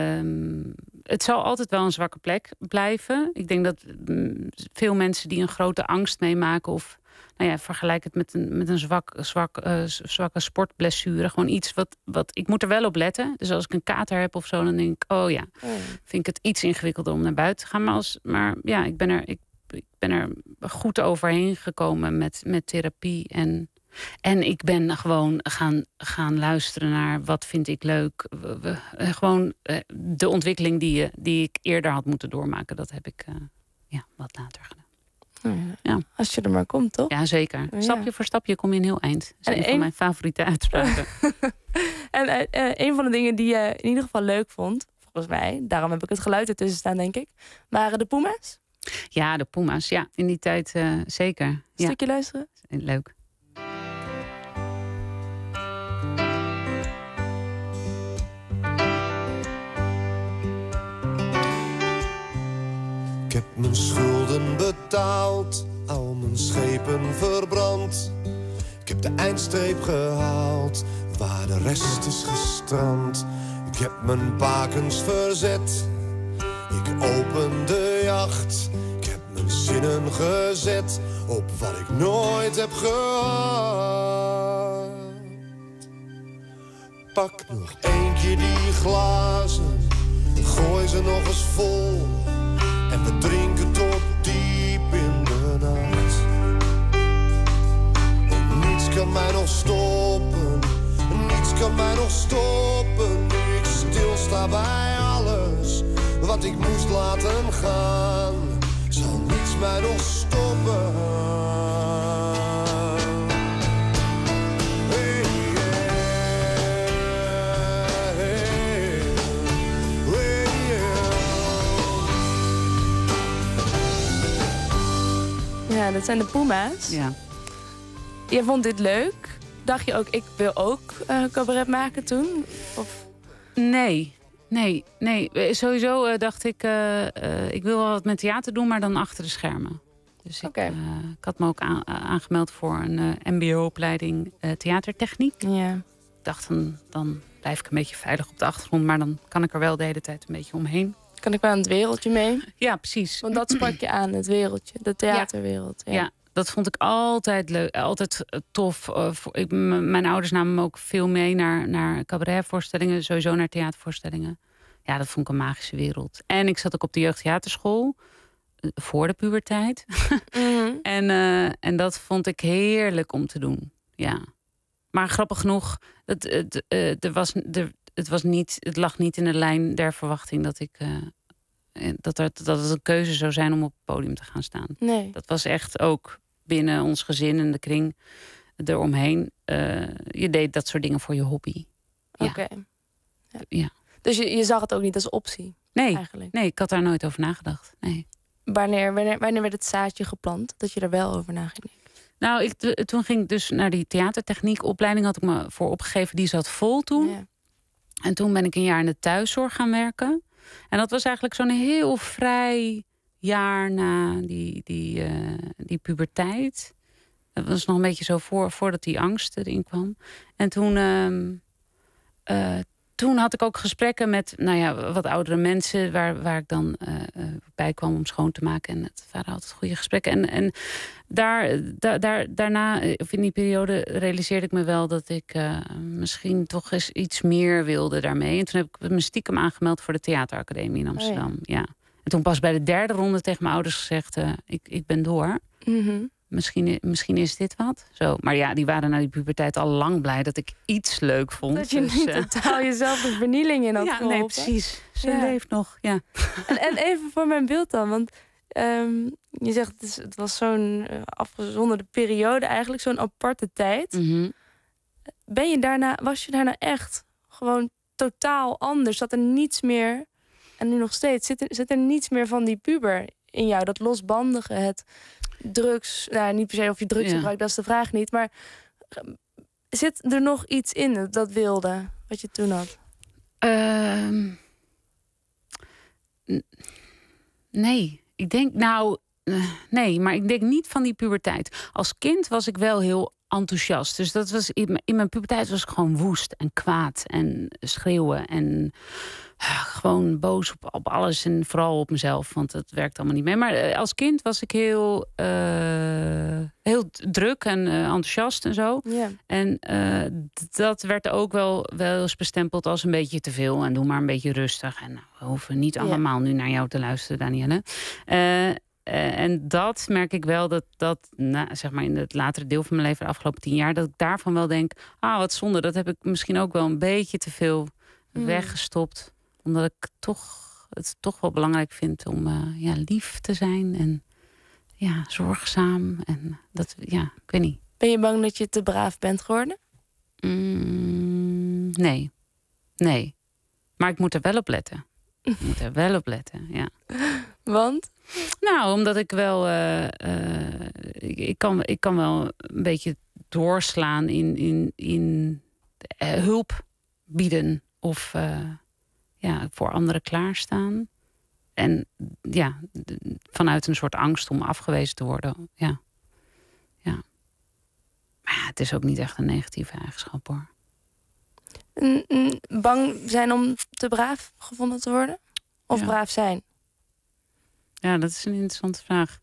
het zal altijd wel een zwakke plek blijven. Ik denk dat veel mensen die een grote angst meemaken, of vergelijk het met een zwakke sportblessure. Gewoon iets wat ik moet er wel op letten. Dus als ik een kater heb of zo, dan denk ik, vind ik het iets ingewikkelder om naar buiten te gaan. Maar ik ben er goed overheen gekomen met therapie. En ik ben gewoon gaan luisteren naar wat vind ik leuk. Gewoon de ontwikkeling die ik eerder had moeten doormaken. Dat heb ik wat later gedaan. Ja. Als je er maar komt, toch? Ja, zeker. Stapje voor stapje kom je een heel eind. Dat is een van mijn favoriete uitspraken. En een van de dingen die je in ieder geval leuk vond, volgens mij, daarom heb ik het geluid ertussen staan, denk ik, waren de Puma's? Ja, de Puma's. Ja, in die tijd zeker. Een stukje luisteren? Leuk. Ik heb mijn schulden betaald, al mijn schepen verbrand. Ik heb de eindstreep gehaald, waar de rest is gestrand. Ik heb mijn bakens verzet, ik open de jacht. Ik heb mijn zinnen gezet op wat ik nooit heb gehad. Pak nog één keer die glazen, gooi ze nog eens vol. En we drinken tot diep in de nacht. Niets kan mij nog stoppen, niets kan mij nog stoppen. Nu ik stilsta bij alles wat ik moest laten gaan, zal niets mij nog stoppen. Ja, dat zijn de Puma's. Ja. Je vond dit leuk. Dacht je ook, ik wil ook cabaret maken toen? Of? Nee. Sowieso dacht ik, ik wil wel wat met theater doen, maar dan achter de schermen. Dus ik had me ook aangemeld voor een mbo-opleiding theatertechniek. Ja. Ik dacht, dan blijf ik een beetje veilig op de achtergrond, maar dan kan ik er wel de hele tijd een beetje omheen. Kan ik wel aan het wereldje mee? Ja, precies. Want dat sprak je aan, het wereldje, de theaterwereld. Ja, dat vond ik altijd leuk, altijd tof. Mijn ouders namen me ook veel mee naar cabaretvoorstellingen, sowieso naar theatervoorstellingen. Ja, dat vond ik een magische wereld. En ik zat ook op de jeugdtheaterschool, voor de puberteit. Mm-hmm. En dat vond ik heerlijk om te doen, ja. Maar grappig genoeg, het lag niet in de lijn der verwachting dat ik dat het een keuze zou zijn om op het podium te gaan staan. Nee. Dat was echt ook binnen ons gezin en de kring eromheen. Je deed dat soort dingen voor je hobby. Oké. Ja. Dus je zag het ook niet als optie? Nee, eigenlijk. Nee, ik had daar nooit over nagedacht. Nee. Wanneer werd het zaadje geplant dat je er wel over na ging? Nou, toen ging ik dus naar die theatertechniekopleiding, had ik me voor opgegeven. Die zat vol toen. Ja. En toen ben ik een jaar in de thuiszorg gaan werken. En dat was eigenlijk zo'n heel vrij jaar na die puberteit. Dat was nog een beetje zo voordat die angst erin kwam. En toen had ik ook gesprekken met wat oudere mensen... waar ik dan bij kwam om schoon te maken. En het waren altijd goede gesprekken. En daarna, of in die periode, realiseerde ik me wel... dat ik misschien toch eens iets meer wilde daarmee. En toen heb ik me stiekem aangemeld voor de Theateracademie in Amsterdam. Ja. En toen pas bij de 3e ronde tegen mijn ouders gezegd... ik ben door. Mm-hmm. Misschien is dit wat. Zo. Maar ja, die waren na die puberteit al lang blij dat ik iets leuk vond. Dat je niet totaal jezelf de vernieling in had geholpen. Nee, precies. Ze leeft nog, ja. En even voor mijn beeld dan, want je zegt het was zo'n afgezonderde periode eigenlijk, zo'n aparte tijd. Mm-hmm. Was je daarna echt gewoon totaal anders? Zat er niets meer, en nu nog steeds, zit er niets meer van die puber in jou? Dat losbandige, het drugs, niet per se of je drugs gebruikt, dat is de vraag niet. Maar zit er nog iets in dat wilde, wat je toen had? Nee. Ik denk, nee, maar ik denk niet van die puberteit. Als kind was ik wel heel enthousiast. Dus dat was in mijn puberteit was ik gewoon woest en kwaad en schreeuwen en gewoon boos op alles en vooral op mezelf, want dat werkt allemaal niet mee. Maar als kind was ik heel druk en enthousiast en zo. Yeah. En dat werd ook wel eens bestempeld als een beetje te veel en doe maar een beetje rustig. En we hoeven niet allemaal nu naar jou te luisteren, Danielle. En dat merk ik wel dat zeg maar in het latere deel van mijn leven, de afgelopen 10 jaar, dat ik daarvan wel denk, wat zonde, dat heb ik misschien ook wel een beetje te veel weggestopt. Omdat ik het toch wel belangrijk vind om lief te zijn en zorgzaam. En dat, ik weet niet. Ben je bang dat je te braaf bent geworden? Nee. Maar ik moet er wel op letten. Ja. Want? Nou, omdat ik wel... ik kan wel een beetje doorslaan in hulp bieden. Of voor anderen klaarstaan. En vanuit een soort angst om afgewezen te worden. Ja. Maar het is ook niet echt een negatieve eigenschap, hoor. Bang zijn om te braaf gevonden te worden? Of braaf zijn? Ja, dat is een interessante vraag.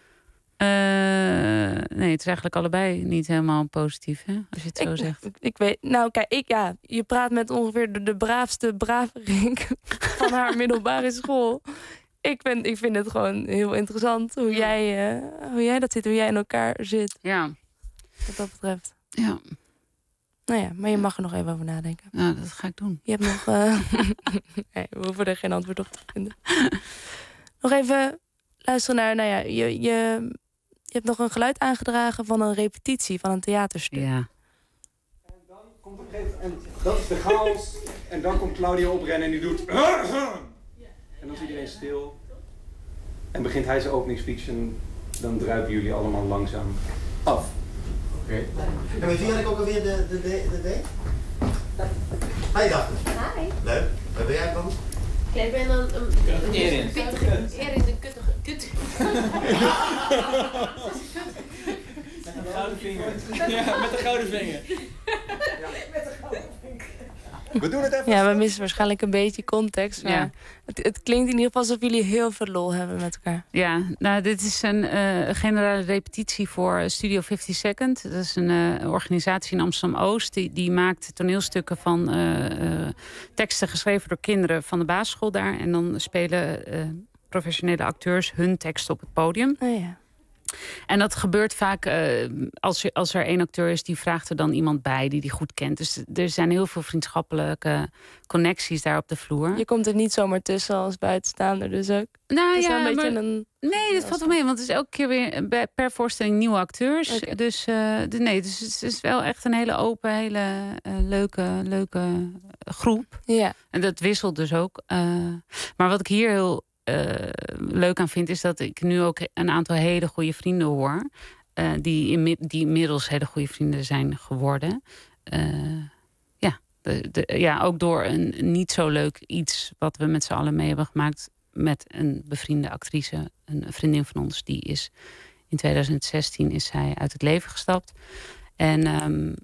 Nee, het is eigenlijk allebei niet helemaal positief, hè? Als je het zo zegt. Ik weet, je praat met ongeveer de braafste braverik van haar middelbare school. Ik vind het gewoon heel interessant hoe jij dat zit, hoe jij in elkaar zit. Ja. Wat dat betreft. Ja. Nou ja, maar je mag er nog even over nadenken. Ja, dat ga ik doen. Je hebt nog... nee, we hoeven er geen antwoord op te vinden. Nog even luisteren naar... Je hebt nog een geluid aangedragen van een repetitie van een theaterstuk. Ja. En dan komt op een gegeven moment... Dat is de chaos. En dan komt Claudia oprennen en die doet... En dan is iedereen stil. En begint hij zijn openingsspeech en dan druipen jullie allemaal langzaam af. Oké. En met wie had ik ook alweer de D? Hi, Daphne. Hi. Leuk. Waar ben jij van? Ik ben een Erin. Erin de kut. Met een gouden vinger. Ja, met een gouden vinger. We doen het even. Ja, we missen waarschijnlijk een beetje context. Maar het klinkt in ieder geval alsof jullie heel veel lol hebben met elkaar. Ja, nou, dit is een generale repetitie voor Studio 50 Second. Dat is een organisatie in Amsterdam-Oost. Die maakt toneelstukken van teksten geschreven door kinderen van de basisschool daar. En dan spelen professionele acteurs hun tekst op het podium. Oh ja. En dat gebeurt vaak als er één acteur is, die vraagt er dan iemand bij die goed kent. Dus er zijn heel veel vriendschappelijke connecties daar op de vloer. Je komt er niet zomaar tussen als buitenstaander, dus ook. Nou, het is een beetje nee, dat valt wel mee, want het is elke keer weer per voorstelling nieuwe acteurs. Okay. Dus het is wel echt een hele open, hele leuke groep. Ja. En dat wisselt dus ook. Maar wat ik hier heel leuk aan vind, is dat ik nu ook een aantal hele goede vrienden hoor. Die inmiddels hele goede vrienden zijn geworden. Ook door een niet zo leuk iets wat we met z'n allen mee hebben gemaakt met een bevriende actrice, een vriendin van ons, die is in 2016 is zij uit het leven gestapt. En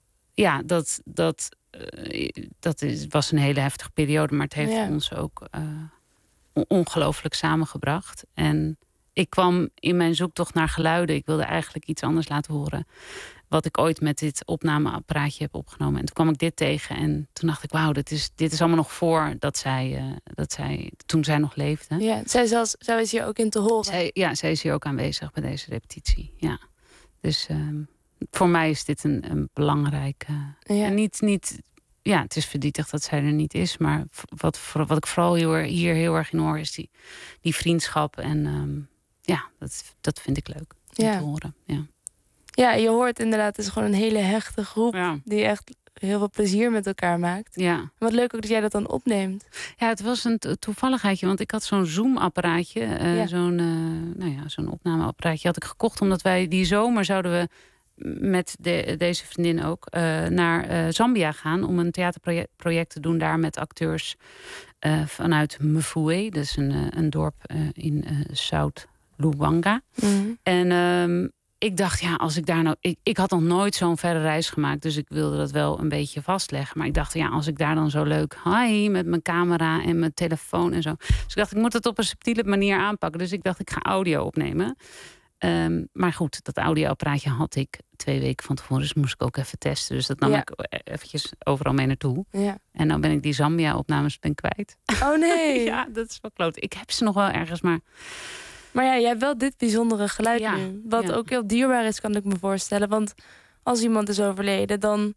was een hele heftige periode, maar het heeft ons ook ongelooflijk samengebracht. En ik kwam in mijn zoektocht naar geluiden. Ik wilde eigenlijk iets anders laten horen. Wat ik ooit met dit opnameapparaatje heb opgenomen. En toen kwam ik dit tegen. En toen dacht ik, wauw, dit is allemaal nog voor dat zij toen zij nog leefde. Ja, zij is hier ook in te horen. Zij is hier ook aanwezig bij deze repetitie. Ja. Dus voor mij is dit een belangrijke... En niet het is verdrietig dat zij er niet is. Maar wat ik vooral hier heel erg in hoor is die vriendschap. En dat vind ik leuk om te horen. Ja. Ja, je hoort inderdaad, het is gewoon een hele hechte groep die echt heel veel plezier met elkaar maakt. Ja. En wat leuk ook dat jij dat dan opneemt. Ja, het was een toevalligheidje, want ik had zo'n Zoom-apparaatje, zo'n opnameapparaatje had ik gekocht, omdat wij die zomer zouden we met deze vriendin ook naar Zambia gaan om een theaterproject te doen daar met acteurs vanuit Mfue, dus een dorp in Zuid-Luwanga. Mm-hmm. En ik dacht, als ik daar nou... Ik had nog nooit zo'n verre reis gemaakt, dus ik wilde dat wel een beetje vastleggen. Maar ik dacht, als ik daar dan zo leuk met mijn camera en mijn telefoon en zo. Dus ik dacht, ik moet het op een subtiele manier aanpakken. Dus ik dacht, ik ga audio opnemen. Maar goed, dat audioapparaatje had ik 2 weken van tevoren, dus moest ik ook even testen. Dus dat nam ik eventjes overal mee naartoe. Ja. En nou ben ik die Zambia-opnames kwijt. Oh nee! Ja, dat is wel kloot. Ik heb ze nog wel ergens, maar... Maar jij hebt wel dit bijzondere geluid nu. Wat ook heel dierbaar is, kan ik me voorstellen. Want als iemand is overleden, dan...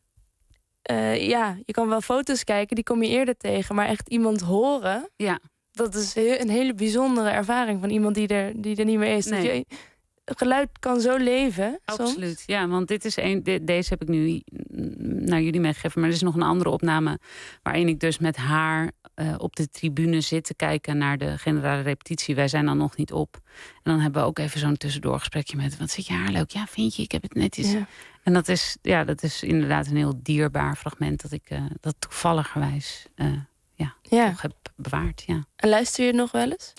je kan wel foto's kijken, die kom je eerder tegen. Maar echt iemand horen... Ja. Dat is een hele bijzondere ervaring van iemand die er niet meer is. Nee. Het geluid kan zo leven. Absoluut, soms. Ja, want dit is deze heb ik nu naar jullie meegegeven. Maar er is nog een andere opname waarin ik dus met haar op de tribune zit te kijken naar de generale repetitie. Wij zijn dan nog niet op. En dan hebben we ook even zo'n tussendoorgesprekje met... Wat zit je haar leuk? Ja, vind je? Ik heb het netjes. Ja. En dat is inderdaad een heel dierbaar fragment dat ik dat toevalligerwijs nog heb bewaard. Ja. En luister je het nog wel eens?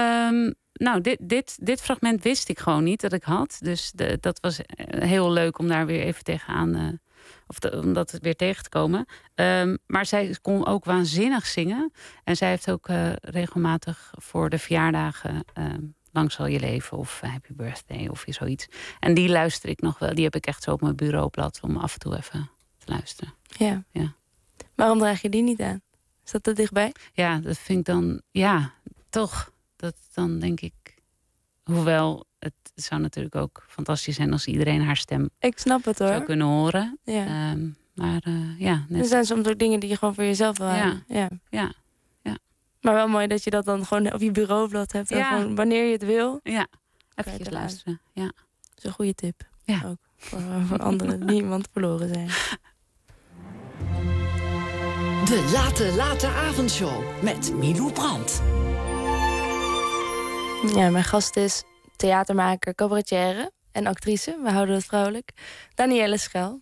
Dit fragment wist ik gewoon niet dat ik had. Dus dat was heel leuk om daar weer even tegenaan... om dat weer tegen te komen. Maar zij kon ook waanzinnig zingen. En zij heeft ook regelmatig voor de verjaardagen... Lang zal je leven of Happy Birthday of zoiets. En die luister ik nog wel. Die heb ik echt zo op mijn bureaublad om af en toe even te luisteren. Ja. Waarom draag je die niet aan? Is dat te dichtbij? Ja, dat vind ik dan... Ja, toch. Dat dan denk ik... Hoewel, het zou natuurlijk ook fantastisch zijn... als iedereen haar stem ik snap het, hoor. zou kunnen horen. Ja. Er zijn soms ook dingen die je gewoon voor jezelf wil houden. Ja. Maar wel mooi dat je dat dan gewoon op je bureaublad hebt. En gewoon wanneer je het wil. Ja, even luisteren. Ja. Dat is een goede tip. Ja. Ook voor anderen die iemand verloren zijn. De late avondshow met Milou Brandt. Ja, mijn gast is theatermaker, cabaretière en actrice. We houden het vrouwelijk. Danielle Schel.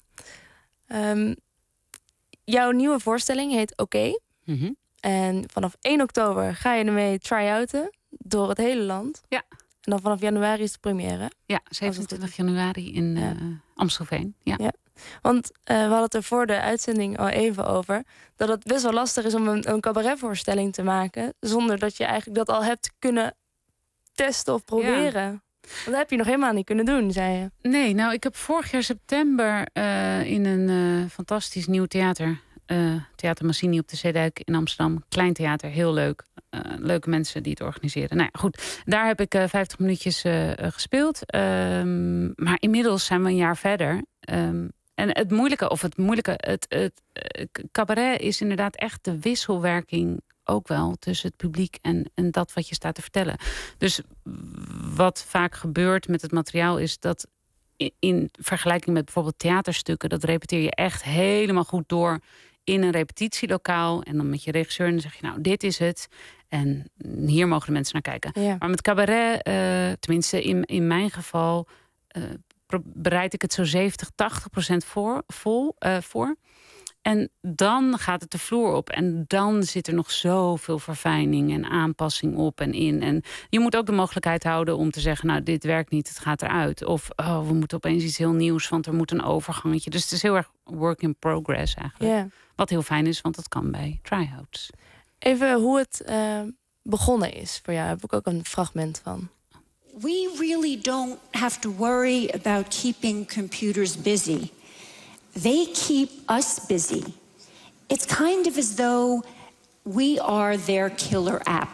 Jouw nieuwe voorstelling heet Oké. Mm-hmm. En vanaf 1 oktober ga je ermee try-outen door het hele land. Ja. En dan vanaf januari is de première. Ja, 27 januari in Amstelveen. Ja. Want we hadden het er voor de uitzending al even over... dat het best wel lastig is om een cabaretvoorstelling te maken... zonder dat je eigenlijk dat al hebt kunnen testen of proberen. Ja. Want dat heb je nog helemaal niet kunnen doen, zei je. Nee, nou, ik heb vorig jaar september in een fantastisch nieuw theater... Theater Massini op de Zeedijk in Amsterdam. Klein theater, heel leuk. Leuke mensen die het organiseren. Nou ja, goed. Daar heb ik 50 minuutjes gespeeld. Maar inmiddels zijn we een jaar verder. En het moeilijke... Het cabaret is inderdaad echt de wisselwerking ook wel tussen het publiek en dat wat je staat te vertellen. Dus wat vaak gebeurt met het materiaal is dat in vergelijking met bijvoorbeeld theaterstukken, dat repeteer je echt helemaal goed door in een repetitielokaal en dan met je regisseur en dan zeg je, nou, dit is het en hier mogen de mensen naar kijken. Ja. Maar met cabaret, tenminste in mijn geval, bereid ik het zo 70-80% voor. En dan gaat het de vloer op. En dan zit er nog zoveel verfijning en aanpassing op en in. En je moet ook de mogelijkheid houden om te zeggen... nou, dit werkt niet, het gaat eruit. Of we moeten opeens iets heel nieuws, want er moet een overgangetje. Dus het is heel erg work in progress eigenlijk. Yeah. Wat heel fijn is, want dat kan bij tryouts. Even hoe het begonnen is voor jou. Daar heb ik ook een fragment van. We really don't have to worry about keeping computers busy. They keep us busy. It's kind of as though we are their killer app.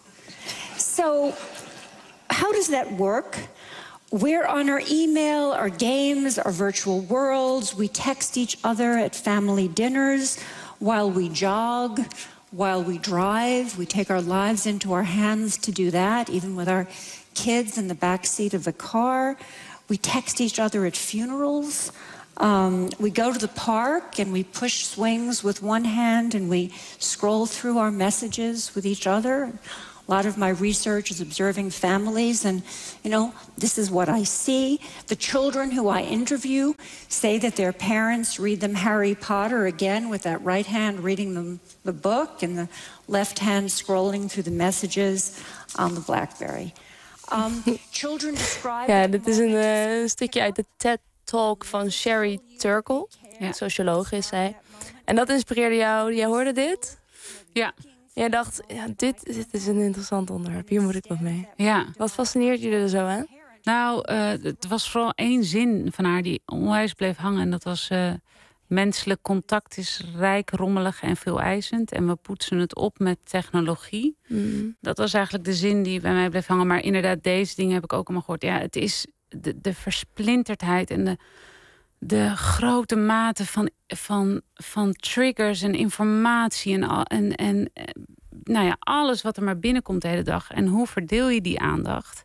So, how does that work? We're on our email, our games, our virtual worlds. We text each other at family dinners, while we jog, while we drive. We take our lives into our hands to do that, even with our kids in the backseat of the car. We text each other at funerals. We go to the park and we push swings with one hand and we scroll through our messages with each other. A lot of my research is observing families and, this is what I see. The children who I interview say that their parents read them Harry Potter again with that right hand reading them the book and the left hand scrolling through the messages on the BlackBerry. Children describe... Ja, dit is een stukje uit de TED-talk van Sherry Turkle. Ja. Socioloog is zij. En dat inspireerde jou. Jij hoorde dit? Ja. Jij dacht, dit is een interessant onderwerp. Hier moet ik wat mee. Ja. Wat fascineert je er zo aan? Nou, het was vooral één zin van haar die onwijs bleef hangen. En dat was... menselijk contact is rijk, rommelig en veeleisend. En we poetsen het op met technologie. Dat was eigenlijk de zin die bij mij bleef hangen. Maar inderdaad, deze dingen heb ik ook allemaal gehoord. Ja, het is de versplinterdheid en de grote mate van triggers en informatie. En alles wat er maar binnenkomt de hele dag. En hoe verdeel je die aandacht?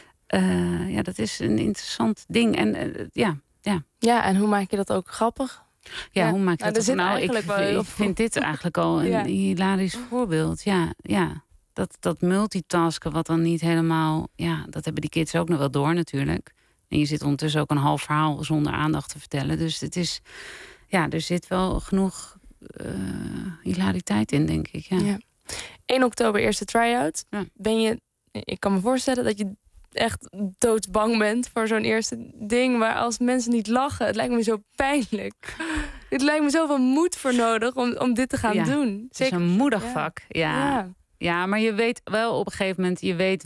Dat is een interessant ding. En Ja, en hoe maak je dat ook grappig? Ja, hoe maak je dat ik vind dit eigenlijk al een hilarisch voorbeeld. Ja. Dat multitasken wat dan niet helemaal... Ja, dat hebben die kids ook nog wel door natuurlijk. En je zit ondertussen ook een half verhaal zonder aandacht te vertellen. Dus het is... Ja, er zit wel genoeg hilariteit in, denk ik. Ja. 1 oktober eerste try-out. Ja. Ik kan me voorstellen dat je echt doodsbang bent voor zo'n eerste ding. Maar als mensen niet lachen, het lijkt me zo pijnlijk. Het lijkt me zoveel moed voor nodig om dit te gaan doen. Het is een moedig vak. Ja, maar je weet wel op een gegeven moment...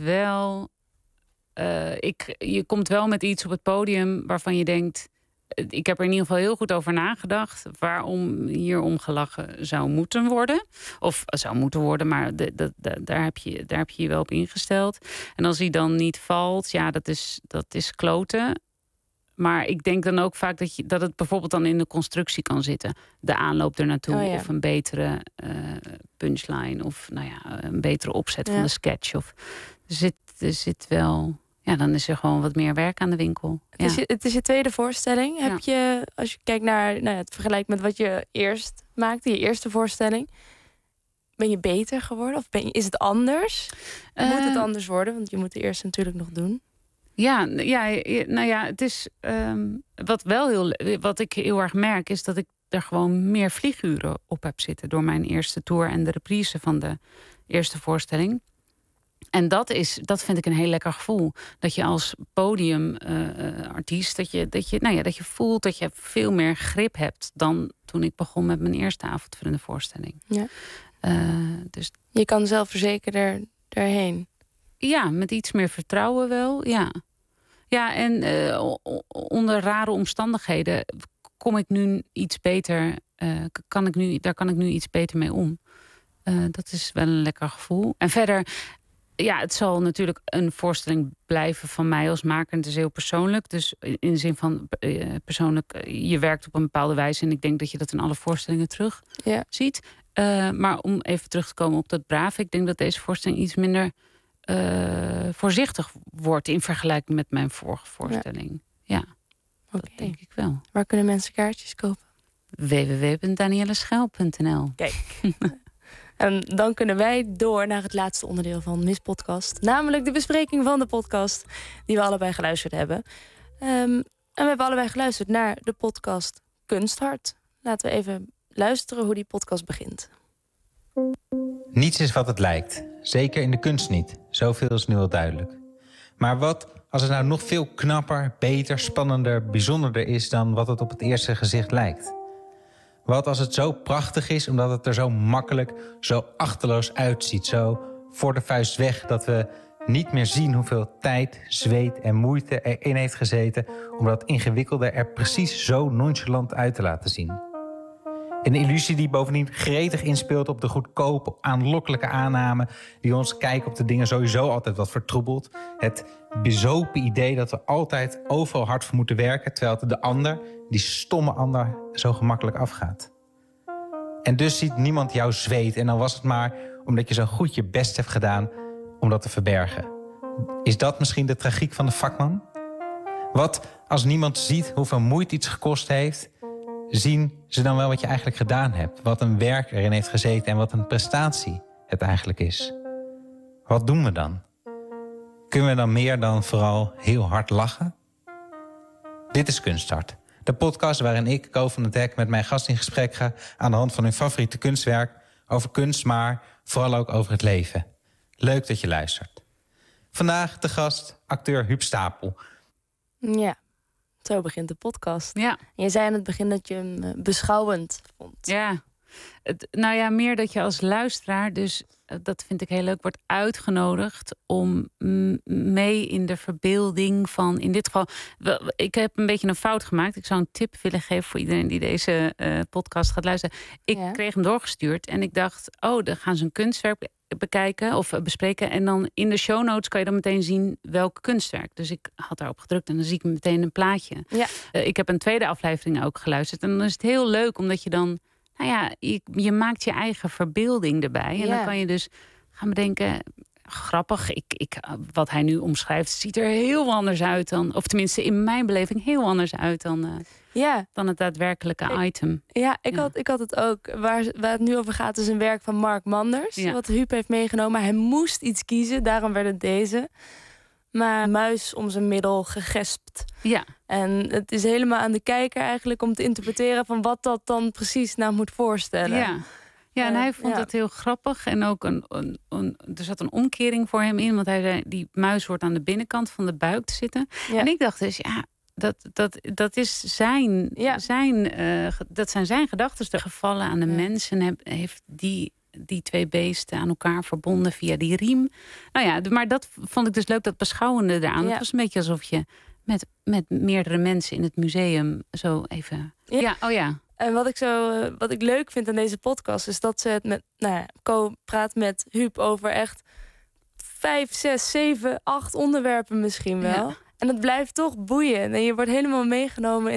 je komt wel met iets op het podium waarvan je denkt... Ik heb er in ieder geval heel goed over nagedacht... waarom hierom gelachen zou moeten worden. Of zou moeten worden, maar daar heb je je wel op ingesteld. En als hij dan niet valt, dat is kloten. Maar ik denk dan ook vaak dat het bijvoorbeeld dan in de constructie kan zitten. De aanloop ernaartoe of een betere punchline... of een betere opzet van de sketch. Er zit wel... Ja, dan is er gewoon wat meer werk aan de winkel. Het is je tweede voorstelling. Heb je, als je kijkt naar het vergelijk met wat je eerst maakte, je eerste voorstelling, ben je beter geworden? Of is het anders? Moet het anders worden? Want je moet de eerste natuurlijk nog doen. Het is wat ik heel erg merk, is dat ik er gewoon meer vlieguren op heb zitten door mijn eerste tour en de reprise van de eerste voorstelling. En dat vind ik een heel lekker gevoel. Dat je als podiumartiest, dat je voelt dat je veel meer grip hebt dan toen ik begon met mijn eerste avondvullende voorstelling. Ja. Dus je kan zelfverzekerder erheen. Ja, met iets meer vertrouwen wel, ja. Ja, en onder rare omstandigheden kom ik nu iets beter, daar kan ik nu iets beter mee om. Dat is wel een lekker gevoel. En verder... Ja, het zal natuurlijk een voorstelling blijven van mij als maker. Het is heel persoonlijk. Dus in de zin van persoonlijk, je werkt op een bepaalde wijze. En ik denk dat je dat in alle voorstellingen terug ziet. Maar om even terug te komen op dat Brave. Ik denk dat deze voorstelling iets minder voorzichtig wordt in vergelijking met mijn vorige voorstelling. Ja, dat denk ik wel. Waar kunnen mensen kaartjes kopen? www.danielleschel.nl. Kijk. En dan kunnen wij door naar het laatste onderdeel van Miss Podcast. Namelijk de bespreking van de podcast die we allebei geluisterd hebben. En we hebben allebei geluisterd naar de podcast Kunsthart. Laten we even luisteren hoe die podcast begint. Niets is wat het lijkt. Zeker in de kunst niet. Zoveel is nu al duidelijk. Maar wat als het nou nog veel knapper, beter, spannender, bijzonderder is dan wat het op het eerste gezicht lijkt? Wat als het zo prachtig is omdat het er zo makkelijk, zo achterloos uitziet, zo voor de vuist weg dat we niet meer zien hoeveel tijd, zweet en moeite erin heeft gezeten om dat ingewikkelde er precies zo nonchalant uit te laten zien. Een illusie die bovendien gretig inspeelt op de goedkope, aanlokkelijke aanname die ons kijk op de dingen sowieso altijd wat vertroebelt. Het bezopen idee dat we altijd overal hard voor moeten werken, terwijl het de ander, die stomme ander, zo gemakkelijk afgaat. En dus ziet niemand jouw zweet en dan was het maar omdat je zo goed je best hebt gedaan om dat te verbergen. Is dat misschien de tragiek van de vakman? Wat als niemand ziet hoeveel moeite iets gekost heeft, zien ze dan wel wat je eigenlijk gedaan hebt, wat een werk erin heeft gezeten en wat een prestatie het eigenlijk is? Wat doen we dan? Kunnen we dan meer dan vooral heel hard lachen? Dit is Kunststart, de podcast waarin ik, Ko van het Hek, met mijn gast in gesprek ga aan de hand van hun favoriete kunstwerk, over kunst, maar vooral ook over het leven. Leuk dat je luistert. Vandaag de gast, acteur Huub Stapel. Ja, zo begint de podcast. Ja. En je zei aan het begin dat je hem beschouwend vond. Ja. Nou ja, meer dat je als luisteraar, dus dat vind ik heel leuk, wordt uitgenodigd om mee in de verbeelding van, in dit geval, ik heb een beetje een fout gemaakt. Ik zou een tip willen geven voor iedereen die deze podcast gaat luisteren. Ik kreeg hem doorgestuurd en ik dacht, dan gaan ze een kunstwerk bekijken of bespreken. En dan in de show notes kan je dan meteen zien welk kunstwerk. Dus ik had daarop gedrukt en dan zie ik meteen een plaatje. Ja. Ik heb een tweede aflevering ook geluisterd. En dan is het heel leuk omdat je dan, nou ja, je maakt je eigen verbeelding erbij. En dan kan je dus gaan bedenken, grappig, wat hij nu omschrijft, ziet er heel anders uit dan, of tenminste in mijn beleving heel anders uit dan het daadwerkelijke item. Ja, ik had het ook. Waar het nu over gaat is een werk van Mark Manders, wat Huub heeft meegenomen. Hij moest iets kiezen, daarom werd het deze. Maar een muis om zijn middel gegespt. Ja. En het is helemaal aan de kijker eigenlijk om te interpreteren van wat dat dan precies nou moet voorstellen. Ja. Ja, en hij vond het heel grappig. En ook er zat een omkering voor hem in. Want hij zei, die muis hoort aan de binnenkant van de buik te zitten. Ja. En ik dacht dus, dat is dat zijn zijn gedachten. De gevallen aan de mensen heeft die twee beesten aan elkaar verbonden via die riem. Nou ja, maar dat vond ik dus leuk, dat beschouwende eraan. Ja. Het was een beetje alsof je met meerdere mensen in het museum zo even... Ja. En wat ik leuk vind aan deze podcast is dat ze het met... Ko praat met Huub over echt 5, 6, 7, 8 onderwerpen misschien wel. Ja. En het blijft toch boeien. En je wordt helemaal meegenomen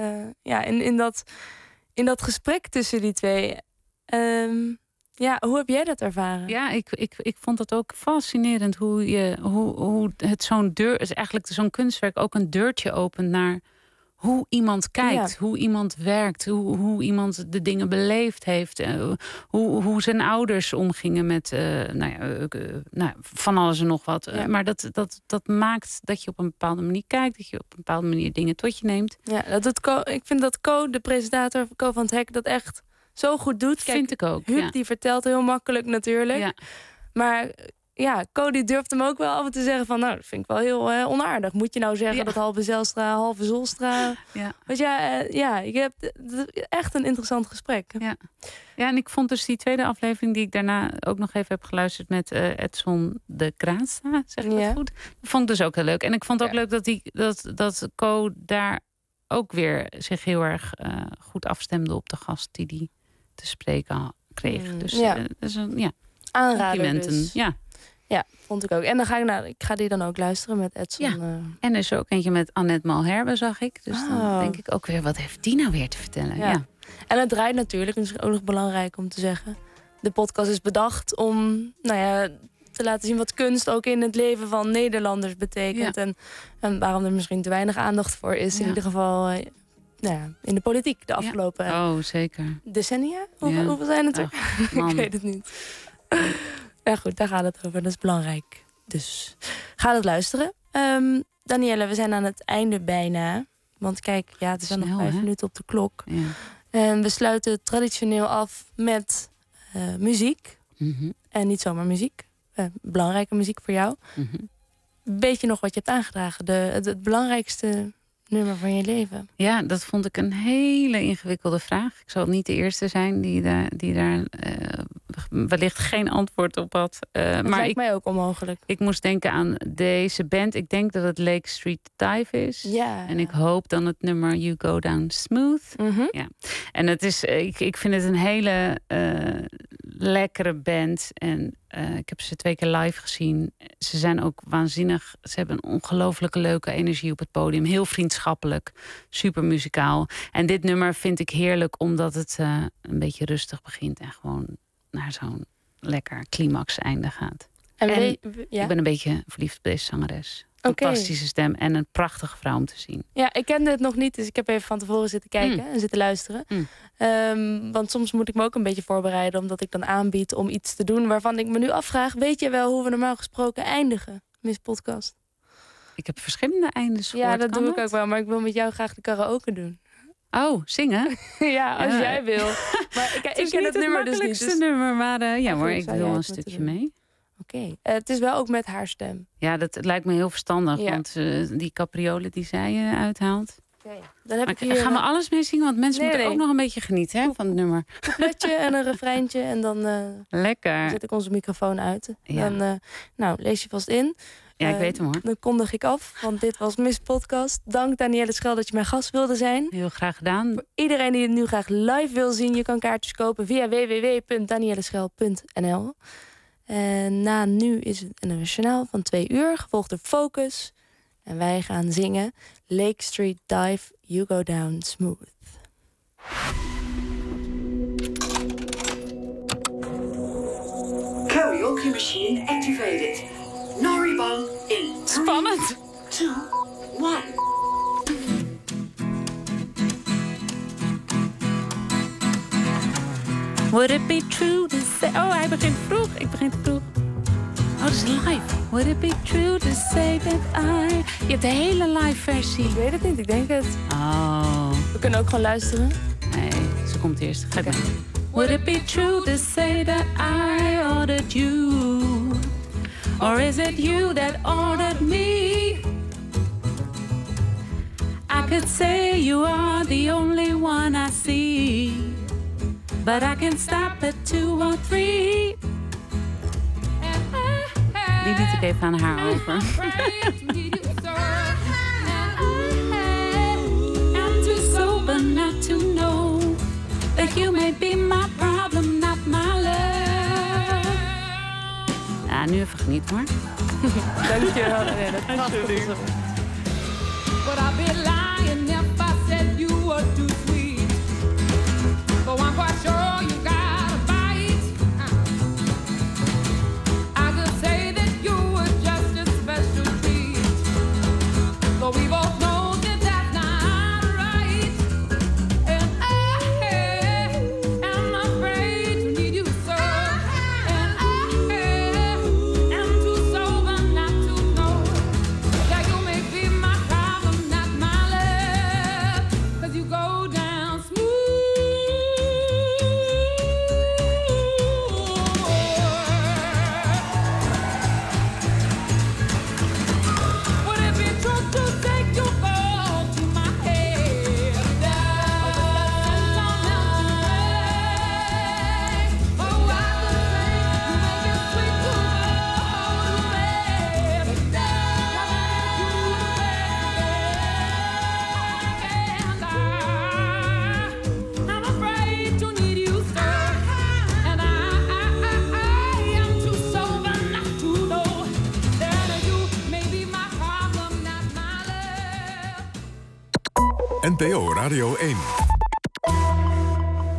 in dat gesprek tussen die twee. Hoe heb jij dat ervaren? Ja, ik vond het ook fascinerend hoe het zo'n deur is. Eigenlijk zo'n kunstwerk ook een deurtje opent naar hoe iemand kijkt, hoe iemand werkt, hoe iemand de dingen beleefd heeft, hoe zijn ouders omgingen met van alles en nog wat. Ja. Maar dat maakt dat je op een bepaalde manier kijkt, dat je op een bepaalde manier dingen tot je neemt. Ja, ik vind dat Ko, de presentator Ko van het Hek, dat echt zo goed doet. Kijk, vind ik ook. Huub die vertelt heel makkelijk natuurlijk. Ja. Maar Ko die durft hem ook wel af en toe zeggen van, nou, dat vind ik wel heel onaardig. Moet je nou zeggen dat halve Zijlstra, halve Zolstra... Ja. Want je hebt echt een interessant gesprek. Ja, en ik vond dus die tweede aflevering die ik daarna ook nog even heb geluisterd met Edson de Kraanstra, zeg ik dat goed? Dat vond ik dus ook heel leuk. En ik vond ook leuk dat Ko daar ook weer zich heel erg goed afstemde op de gast die te spreken kreeg. Dus aanrader dus. Ja, vond ik ook. En dan ik ga die dan ook luisteren met Edson. Ja. En er is ook eentje met Annette Malherbe, zag ik. Dus dan denk ik ook weer, wat heeft die nou weer te vertellen? Ja. En het draait natuurlijk, dat is ook nog belangrijk om te zeggen. De podcast is bedacht om te laten zien wat kunst ook in het leven van Nederlanders betekent. Ja. En waarom er misschien te weinig aandacht voor is. In ieder geval in de politiek de afgelopen decennia. Hoeveel zijn het er? Ik weet het niet. Ja goed, daar gaat het over. Dat is belangrijk. Dus ga dat luisteren. Danielle, we zijn aan het einde bijna. Want kijk, het is dan nog 5 minuten op de klok. En we sluiten traditioneel af met muziek. Mm-hmm. En niet zomaar muziek. Belangrijke muziek voor jou. Mm-hmm. Weet je nog wat je hebt aangedragen? Het belangrijkste nummer van je leven? Ja, dat vond ik een hele ingewikkelde vraag. Ik zal niet de eerste zijn die daar wellicht geen antwoord op had. Dat lijkt mij ook onmogelijk. Ik moest denken aan deze band. Ik denk dat het Lake Street Dive is. Ja. En ik hoop dan het nummer You Go Down Smooth. Mm-hmm. Ja. En het is, ik vind het een hele lekkere band. En ik heb ze 2 keer live gezien. Ze zijn ook waanzinnig. Ze hebben een ongelooflijke leuke energie op het podium. Heel vriendschappelijk. Super muzikaal. En dit nummer vind ik heerlijk omdat het een beetje rustig begint. En gewoon naar zo'n lekker climax einde gaat. En ik ben een beetje verliefd op deze zangeres. Fantastische stem en een prachtige vrouw om te zien. Ja, ik kende het nog niet, dus ik heb even van tevoren zitten kijken en zitten luisteren. Want soms moet ik me ook een beetje voorbereiden, omdat ik dan aanbied om iets te doen waarvan ik me nu afvraag, weet je wel hoe we normaal gesproken eindigen, Miss Podcast? Ik heb verschillende eindes gehoord. Ja, dat doe ik ook wel, maar ik wil met jou graag de karaoke doen. Oh, zingen? Ja, als jij wil. Maar ik ken het nummer dus niet. Het is niet het nummer, maar ja hoor, ik wil een stukje mee. Oké. Het is wel ook met haar stem. Ja, dat lijkt me heel verstandig. Ja. Want die capriolen die zij uithaalt. Dan heb ik hier... Gaan we alles mee zingen? Want mensen moeten ook nog een beetje genieten van het nummer. Een coupletje en een refreintje. En dan lekker. zet ik onze microfoon uit. Ja. Dan lees je vast in. Ja, ik weet hem hoor. Dan kondig ik af, want dit was Miss Podcast. Dank Danielle Schel dat je mijn gast wilde zijn. Heel graag gedaan. Voor iedereen die het nu graag live wil zien, je kan kaartjes kopen via www.danielleschel.nl. En na nu is het een journaal van 2 uur, gevolgd door Focus. En wij gaan zingen Lake Street Dive, You Go Down Smooth. Karaoke machine activated. Naribang in 3, 2, 1. Would it be true to say... Oh, hij begint vroeg. Ik begin te vroeg. Oh, dat is live. Would it be true to say that I... Je hebt de hele live versie. Ik weet het niet, ik denk het. Oh. We kunnen ook gewoon luisteren. Nee, ze komt eerst. Ga ik mee. Would it be true to say that I ordered you? Or is it you that ordered me? I could say you are the only one I see, but I can stop at 2 or 3. Die liet ik even aan haar over. I'm too sober not to know that you may be my problem, not my love. Ja, nu even genieten hoor. Dankjewel. Nee, dat prachtig. But I'd be lying if I said you were too sweet. So I'm quite sure you got a bite. I could say that you were just a special treat. But we both know that that's not right. And I'm afraid to need you, sir. And I'm too sober not to know that you may be my problem, not my love. 'Cause you go down smooth. Would it be true to take your ball to my head? Oh, I could say you make it sweet to I'm afraid to need you, sir. And I am too sober not to know that you may be my problem, not my love. NPO Radio 1.